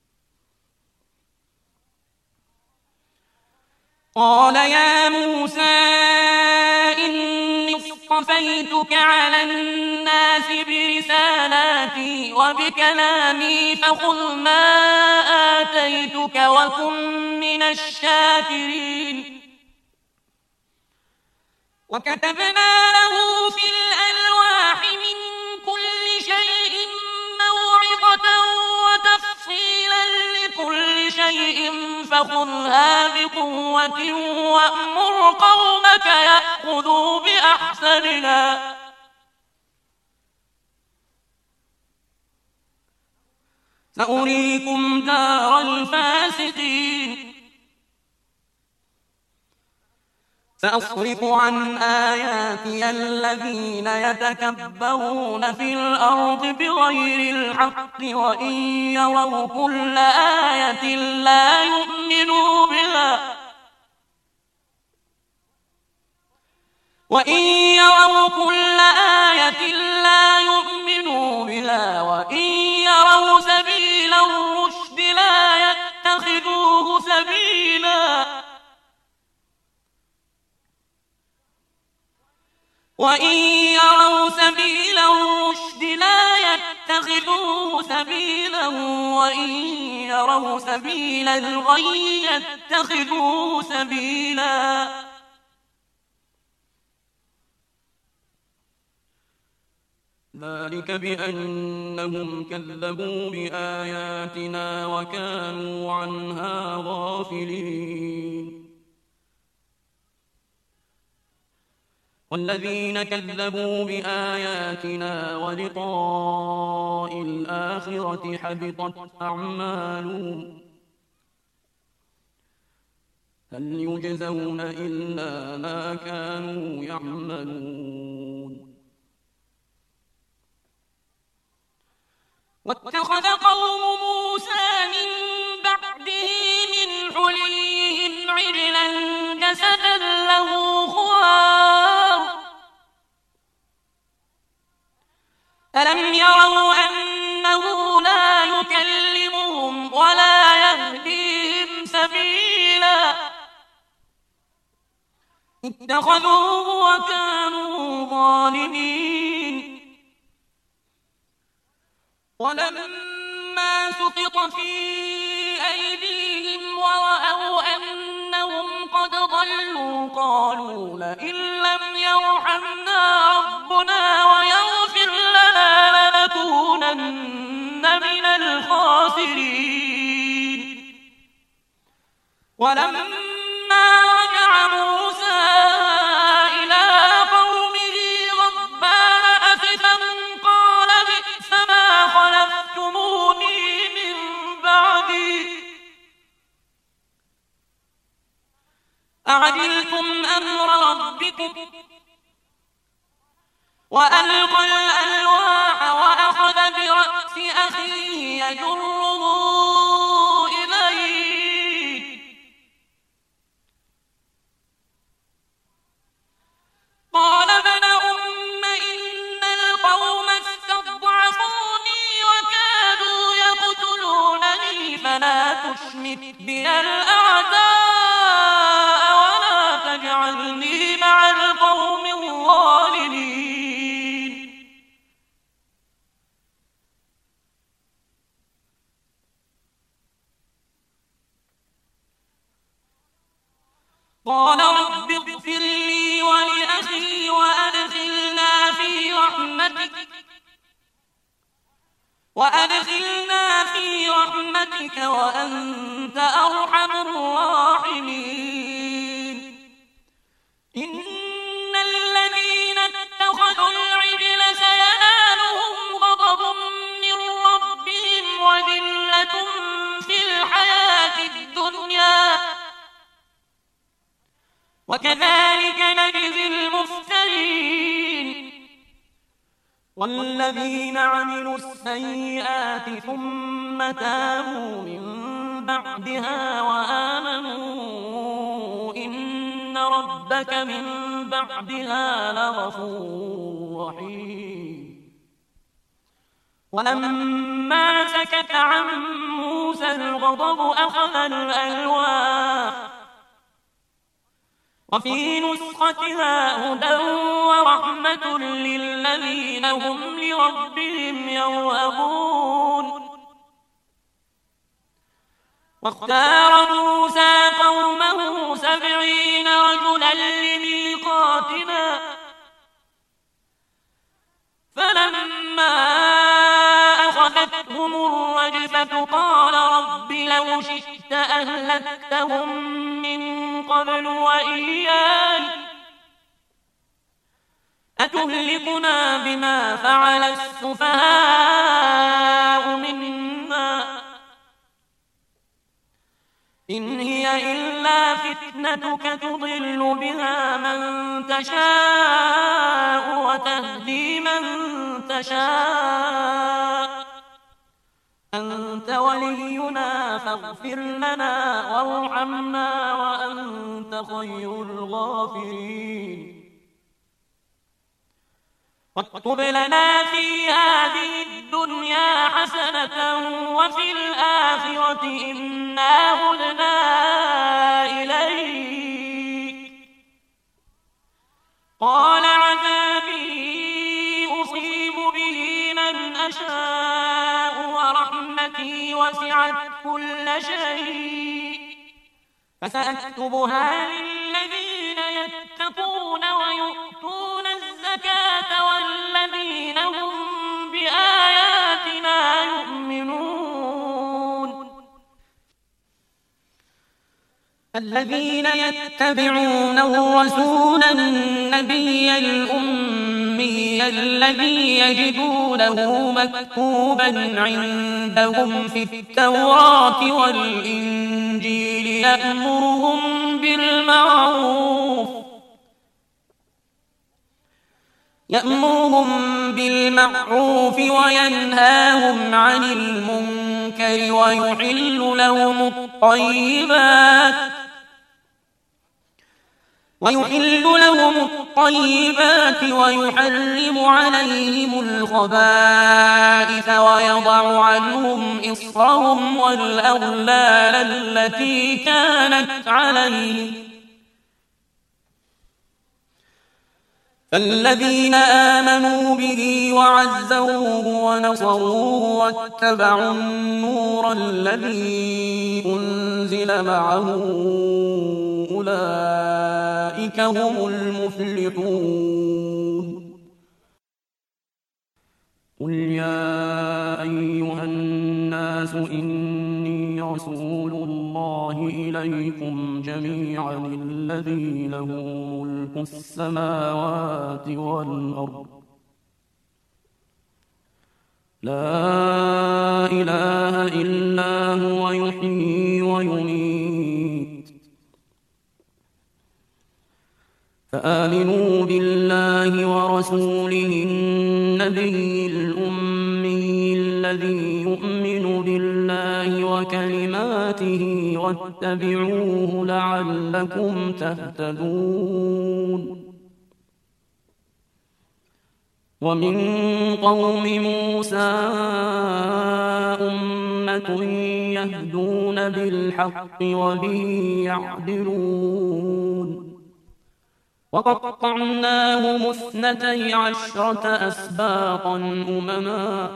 قال يا موسى إني اصطفيتك على الناس برسالاتي وبكلامي فخذ ما آتيتك وكن من الشاكرين. وكتبنا له في الألواح من كل شيء موعظة وتفصيلا لكل شيء فخذها بقوة وأمر قومك يأخذوا بأحسنها سأريكم دار الفاسقين. سأصرف عن آياتي الذين يتكبرون في الأرض بغير الحق وإن يروا كل آية لا يؤمنوا بها وإن يروا سبيل الرشد لا يتخذوه سبيلا وإن يروا سبيل الغي يتخذوه سبيلا. ذلك بأنهم كذبوا بآياتنا وكانوا عنها غافلين. والذين كذبوا بآياتنا ولقاء الآخرة حبطت أعمالهم هل يجزون إلا ما كانوا يعملون. واتخذ قوم موسى من بعده من حليهم عجلا جسدا له خوار ألم يروا أنه لا يكلمهم ولا يهديهم سبيلا اتخذوه وكانوا ظالمين. ولما سقط في أيديهم ورأوا أنهم قد ضلوا قالوا لئن لم يرحمنا ربنا ويغفر لنا لنكونن من الخاسرين. ولما رجع موسى إلى قومه غضبان أسفا قال بئس ما خلفتموني من بعدي أعجلتم أمر ربكم وألقى الألواح وأخذ برأس أخيه يجره إليه قال ابن أم إن القوم استضعفوني وكادوا يقتلونني فلا تشمت بي الأعداء ولا تجعلني مع القوم الظالمين. قال رب اغفر لي ولأخي وأدخلنا في رحمتك وأنت أرحم الراحمين. إن الذين اتخذوا العجل سينالهم غضب من ربهم وذلة في الحياة الدنيا وكذلك نجزي المفترين. والذين عملوا السيئات ثم تابوا من بعدها وآمنوا إن ربك من بعدها لغفور رحيم. ولما سكت عن موسى الغضب أخذ الألواح وفي نسختها هدى ورحمة للذين هم لربهم يرهبون. واختار موسى قومه 70 رجلا لميقاتنا فلما أخذتهم الرجفة قال رب لو شئت أهلكتهم من قبل وإياي أتهلكنا بما فعل السفهاء منا إن هي إلا فتنتك تضل بها من تشاء وتهدي من تشاء أنت ولينا فاغفر لنا وارحمنا وأنت خير الغافرين. واكتب لنا في هذه الدنيا حسنة وفي الآخرة إنا هدنا إليك قال عذابي أصيب به من أشاء ورحمتي وسعت كل شيء فسأكتبها للذين يتقون ويؤتون الزكاة والذين هم بآياتنا يؤمنون. الذين يتبعون الرسول النبي الأمي الذي يجدونه مكتوبا عندهم في التوراة والإنجيل يأمرهم بالمعروف وينهاهم عن المنكر ويحل لهم الطيبات ويحرم عليهم الخبائث ويضع عنهم إصرهم والأغلال التي كانت عليهم فالذين آمنوا به وعزروه ونصروه واتبعوا النور الذي أنزل معه أولئك هم المفلحون. قل يا أيها الناس إني رسول الله إليكم جميعا الذي له ملك السماوات والأرض لا إله إلا هو يحيي ويميت فآمنوا بالله ورسوله النبي الأمي الذي يؤمن بالله وكلماته واتبعوه لعلكم تهتدون. ومن قوم موسى أمة يهدون بالحق وبه يعدلون وقطعناهم 12 أسباطا أمما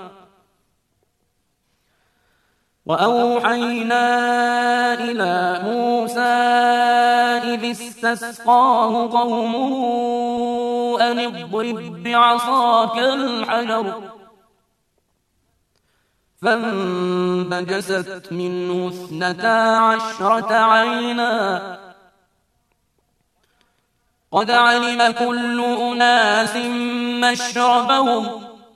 وأوحينا إلى موسى إذ استسقاه قومه أن اضرب بعصاك الحجر فانبجست منه 12 عينا قد علم كل أناس مشربهم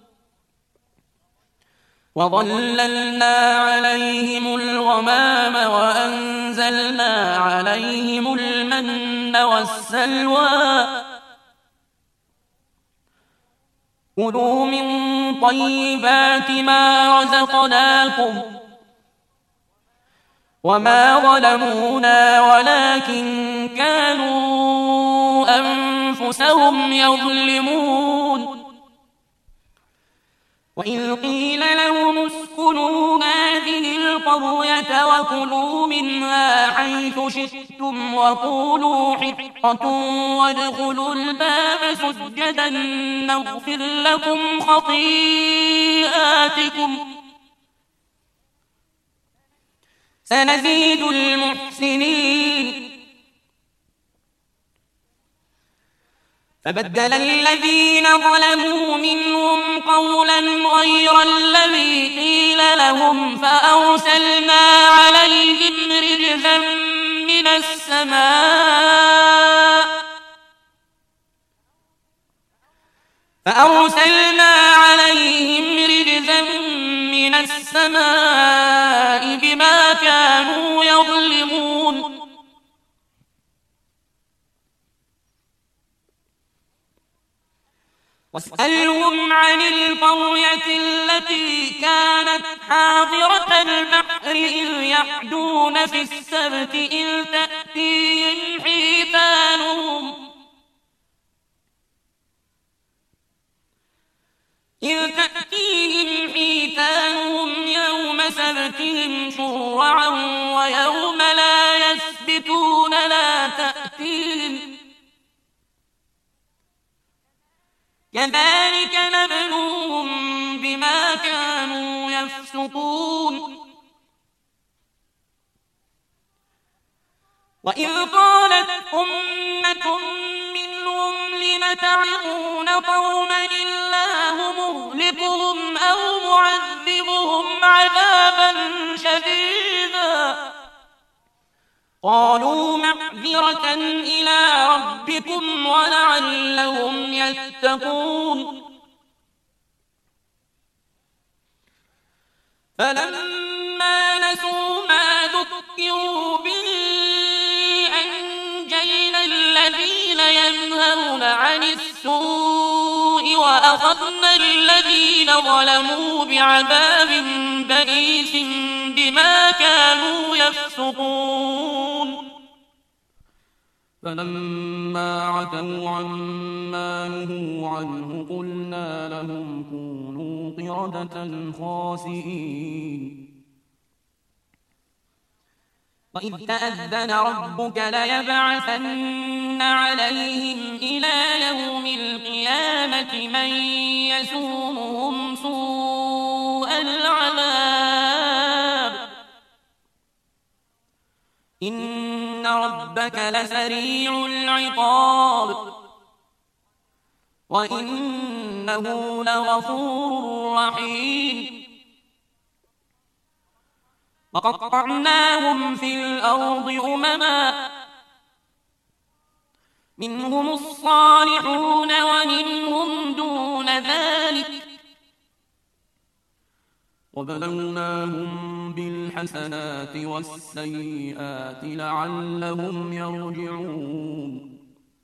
وظللنا عليهم الغمام وأنزلنا عليهم المن والسلوى كلوا من طيبات ما رزقناكم وما ظلمونا ولكن كانوا أنفسهم يظلمون وإذ قيل لهم اسكنوا هذه القرية وكلوا منها حيث شئتم وقولوا حطة وادخلوا الباب سجدا نغفر لكم خطيئاتكم سنزيد المحسنين فبدل الذين ظلموا منهم قولا غير الذي قيل لهم فأرسلنا عليهم رجزا من السماء بما كانوا يظلمون واسألهم عن القرية التي كانت حاضرة البحر إذ يعدون في السبت إذ تأتيهم حيتانهم يوم سبتهم شرعا ويوم لا يسبتون لا تأتيهم كذلك نبلوهم بما كانوا يفسقون وإذ قالت أمة منهم لم تعظون قوما الله مهلكهم أو معذبهم عذابا شديدا قالوا معذرة إلى ربكم ولعلهم يتقون فلما نسوا ما ذكروا به أنجينا الذين ينهون عن السوء وأخذنا الذين ظلموا بعذاب بئيس بما كانوا يفسقون فلما عتوا عما نهوا عنه قلنا لهم كونوا قردة خاسئين وإذ تأذن ربك ليبعثن عليهم إلى يوم القيامة من يسومهم سوء العذاب إن ربك لسريع العقاب وإنه لغفور رحيم وقطعناهم في الأرض أمما منهم الصالحون ومنهم دون ذلك وبلوناهم بالحسنات والسيئات لعلهم يرجعون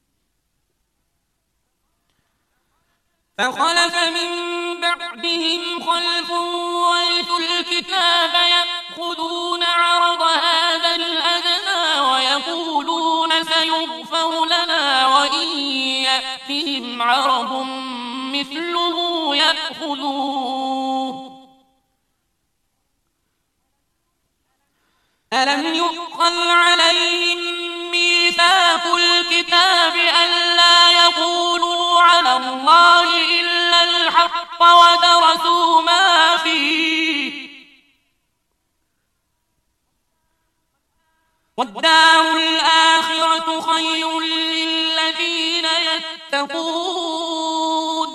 فخلف من بعدهم خلف ورثوا الكتاب يأخذون عرض هذا الأدنى ويقولون سيغفر لنا وإن يأتهم عرض مثله يأخذوه ألم يؤخذ عليهم ميثاق الكتاب ألا يقولوا على الله إلا الحق ودرسوا ما فيه والدار الآخرة خير للذين يتقون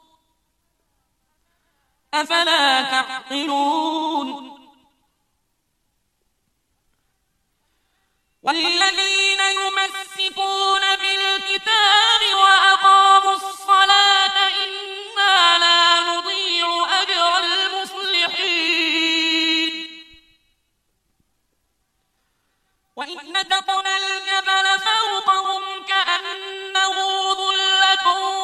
أفلا تعقلون والذين يمسكون بالكتاب وأقاموا الصلاة إنا لا نضيع أجر المصلحين وإذ نتقنا الجبل فوقهم كأنه ظلة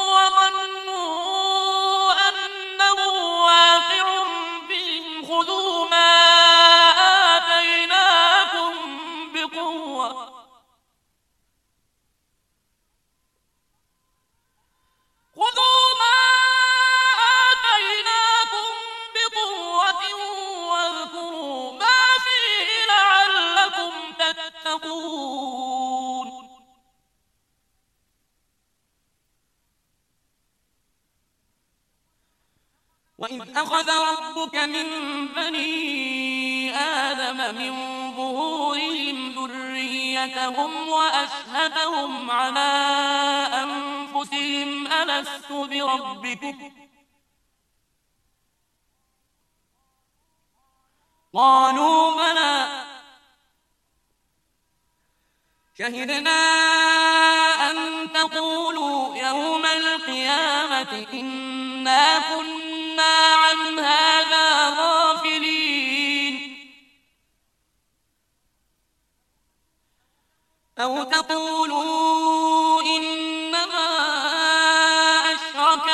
وظنوا أنه واقع بهم خذوا ما آتيناكم بقوة وإذ أخذ ربك من بني آدم من ظهورهم ذريتهم وأشهدهم على أنفسهم ألست بربكم قالوا بلى شهدنا أن تقولوا يوم القيامة إنا كنا عن هذا غافلين أو تقولوا إنما أشرك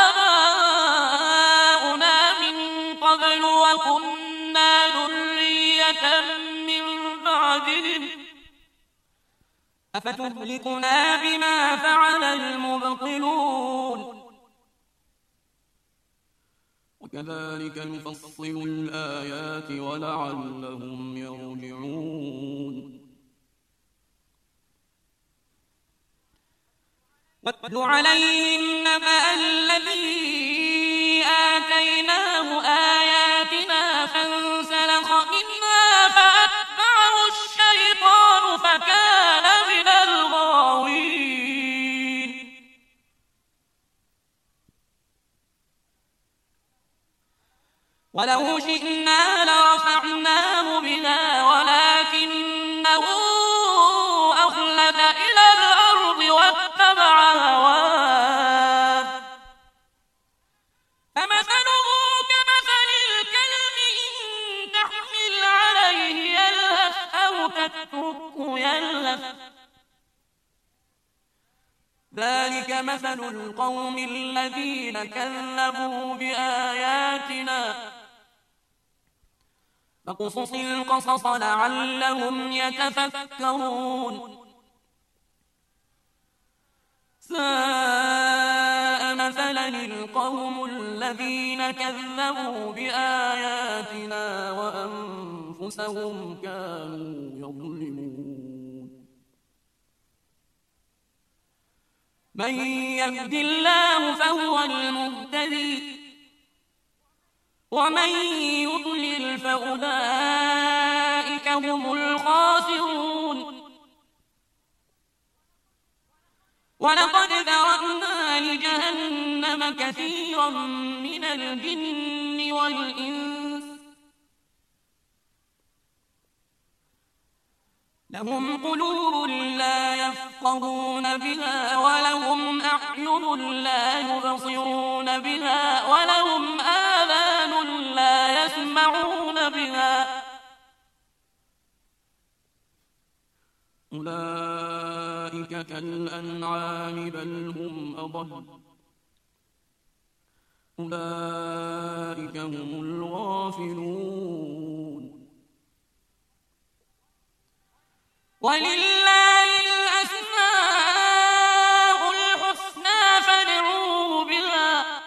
آباؤنا من قبل وكنا ذرية من بعدهم أفتهلكنا بما فعل المبطلون وكذلك نفصل الآيات ولعلهم يرجعون واتل عليهم نبأ الذي آتيناه آياتنا فانسلخ منها فأتبعه الشيطان فكان من الغاوين ولو شئنا لرفعناه بها ولكنه أخلد إلى الأرض واتبع هواه فمثله كمثل الكلب إن تحمل عليه يلهث أو تتركه يلهث ذلك مثل القوم الذين كذبوا بآياتنا فاقصص القصص لعلهم يتفكرون ساء مثلا القوم الذين كذبوا بآياتنا وأنفسهم كانوا يظلمون من يهد الله فهو المهتدي ومن يضلل فأولئك هم الخاسرون ولقد ذرأنا لجهنم كثيرا من الجن والإنس لهم قلوب لا يفقهون بها ولهم أعين لا يبصرون بها ولهم آذان لا يسمعون بها أولئك كالأنعام بل هم أضل أولئك هم الغافلون ولله الأسماء الحسنى فادعوه بها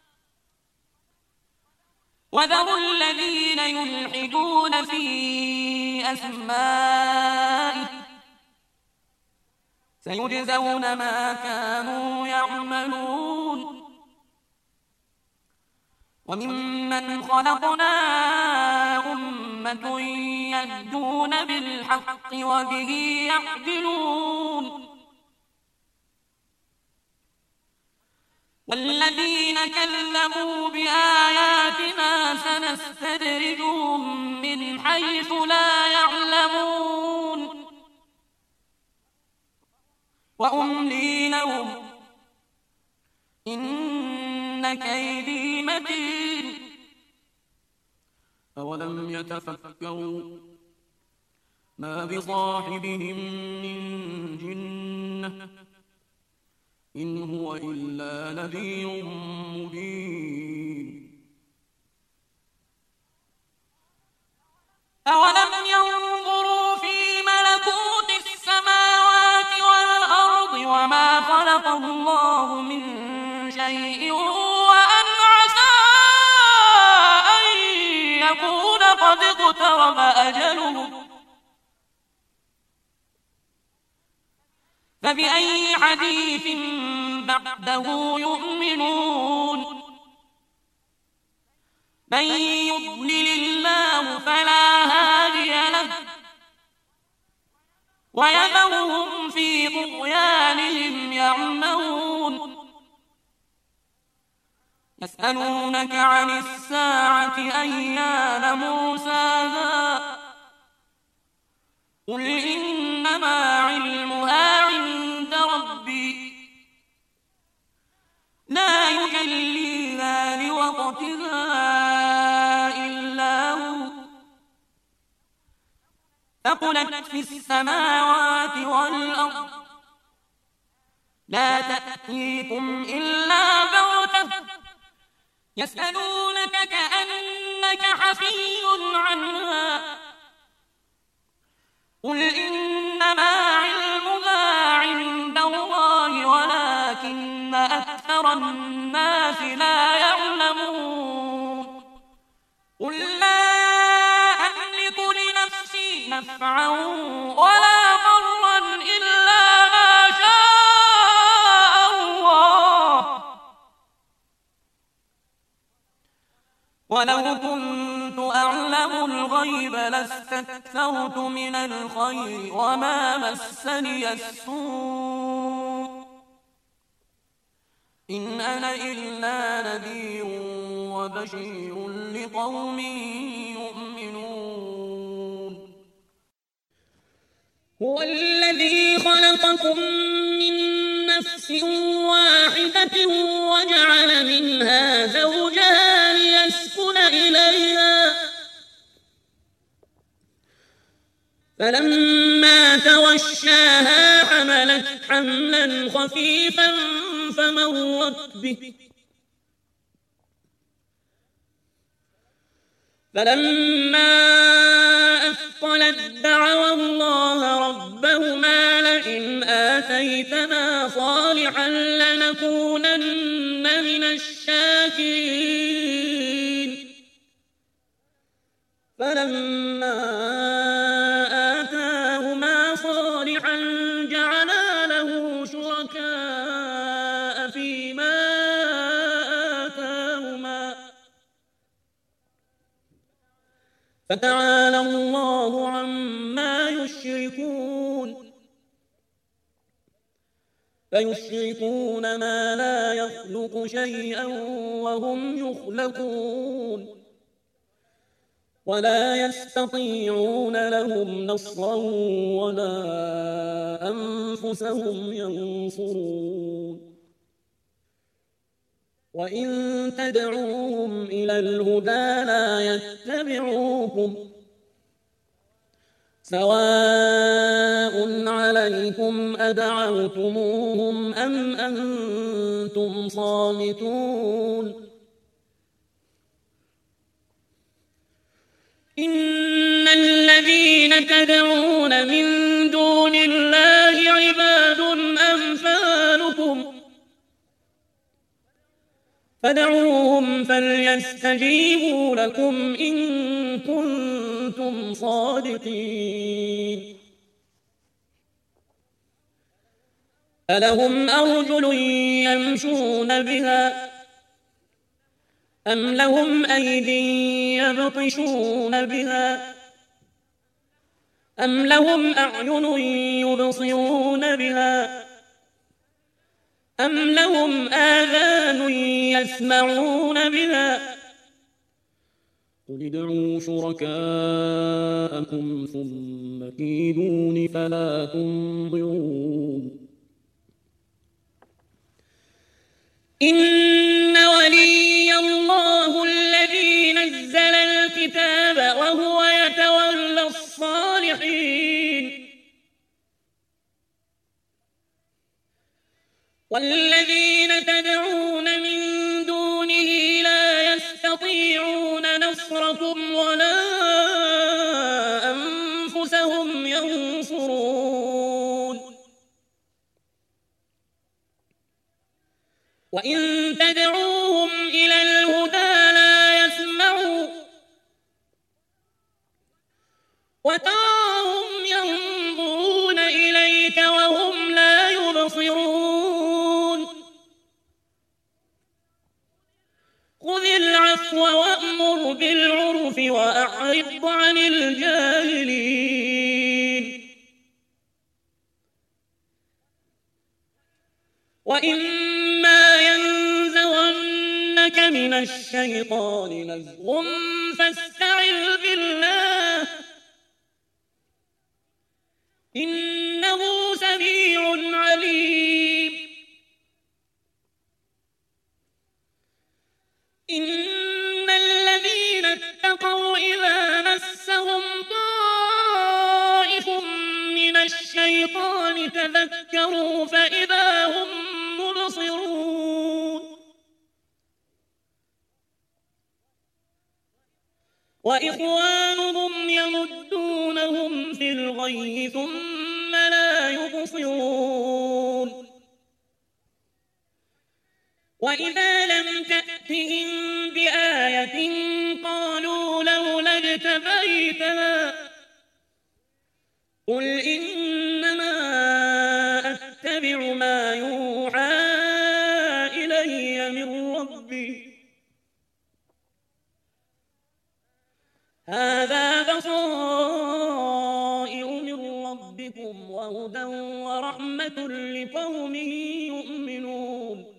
وذروا الذين يلحدون في أسمائه سيجزون ما كانوا يعملون وممن خلقنا أمة يهدون بالحق وبه يعدلون والذين كذبوا بآياتنا سنستدرجهم من حيث لا يعلمون وأملي لهم إن كيدي متين أولم يتفكروا ما بصاحبهم من جنة إن هو إلا نذير مبين أولم ينظروا في ملكوت السماوات والأرض وما خلق الله من شيء وأن عسى أن يكون قد اقترب أجلهم فبأي حديث بعده يؤمنون من يضلل الله فلا هادي له ويذرهم في طغيانهم يعمهون يسألونك عن الساعة أيان مرساها قل إنما علمها عند ربي لا يجليها لوقتها إلا هو ثقلت في السماوات والأرض لا تأتيكم إلا بغتة يسألونك كأنك حفي عنها قل إنما علمها عند الله ولكن أكثر الناس لا يعلمون قل لا أملك لنفسي نفعا ولا ضرا إلا ما شاء الله ولو كنت أعلم الغيب لاستكثرت من الخير وما مسني السوء إن أنا إلا نذير وبشير لقوم يؤمنون هو الذي خلقكم من نفس واحدة وجعل منها زوجها ليسكن إليها فلما توشاها حملت حملا خفيفا فمرت به فلما أثقلت دعوا الله ربهما لئن آتيتنا صالحا لنكونن من الشاكرين فلما آتاهما صالحا جعلا له شركاء فيما آتاهما فتعالى الله عما يشركون فيشركون ما لا يخلق شيئا وهم يخلقون ولا يستطيعون لهم نصرا ولا أنفسهم ينصرون وإن تدعوهم إلى الهدى لا يتبعوكم سواء عليكم أدعوتموهم أم أنتم صامتون إن الذين تدعون من دون الله عباد أمثالكم فدعوهم فليستجيبوا لكم إن كنتم صادقين ألهم أرجل يمشون بها أم لهم أيدي يبطشون بها أم لهم أعين يبصرون بها أم لهم آذان يسمعون بها قل ادعوا شركاءكم ثم كيدون فلا تنظرون إن ولي الله الذي نزل الكتاب وهو يتولى الصالحين والذين تدعون من دونه لا يستطيعون نصركم ولا أنفسهم ينصرون وإن تدعوهم إلى الهدى لا يسمعوا وتراهم ينظرون إليك وهم لا يبصرون خذ العفو وأمر وأعرض عن الجاهلين وإما ينزغنك من الشيطان نزغ فاستعذ بالله إنه سميع عليم إن الذين اتقوا إذا مسهم طائف من الشيطان تذكروا فإذا هم مبصرون وإخوانهم يمدونهم في الغي ثم لا يبصرون وإذا لم تأتهم بآية قالوا لولا اجتبيتها قل إنما أتبع ما يوحى إلي من ربي هذا بصائر من ربكم وهدى ورحمة لقوم يؤمنون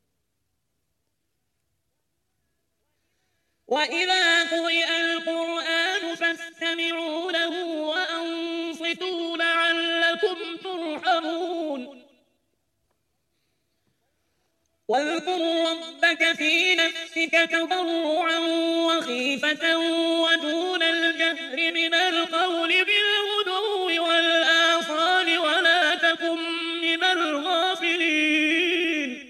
وإذا قرئ القرآن فاستمعوا له وأنصتوا لعلكم ترحمون واذكر ربك في نفسك تضرعا وخيفة ودون الجهر من القول بالغدو والآصال ولا تكن من الغافلين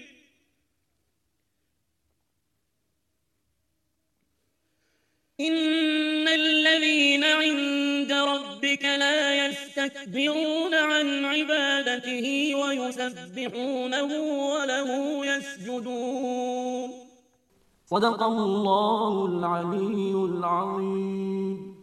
إن الذين عند ربك لا يستكبرون عن عبادته ويسبحونه وله يسجدون صدق الله العلي العظيم.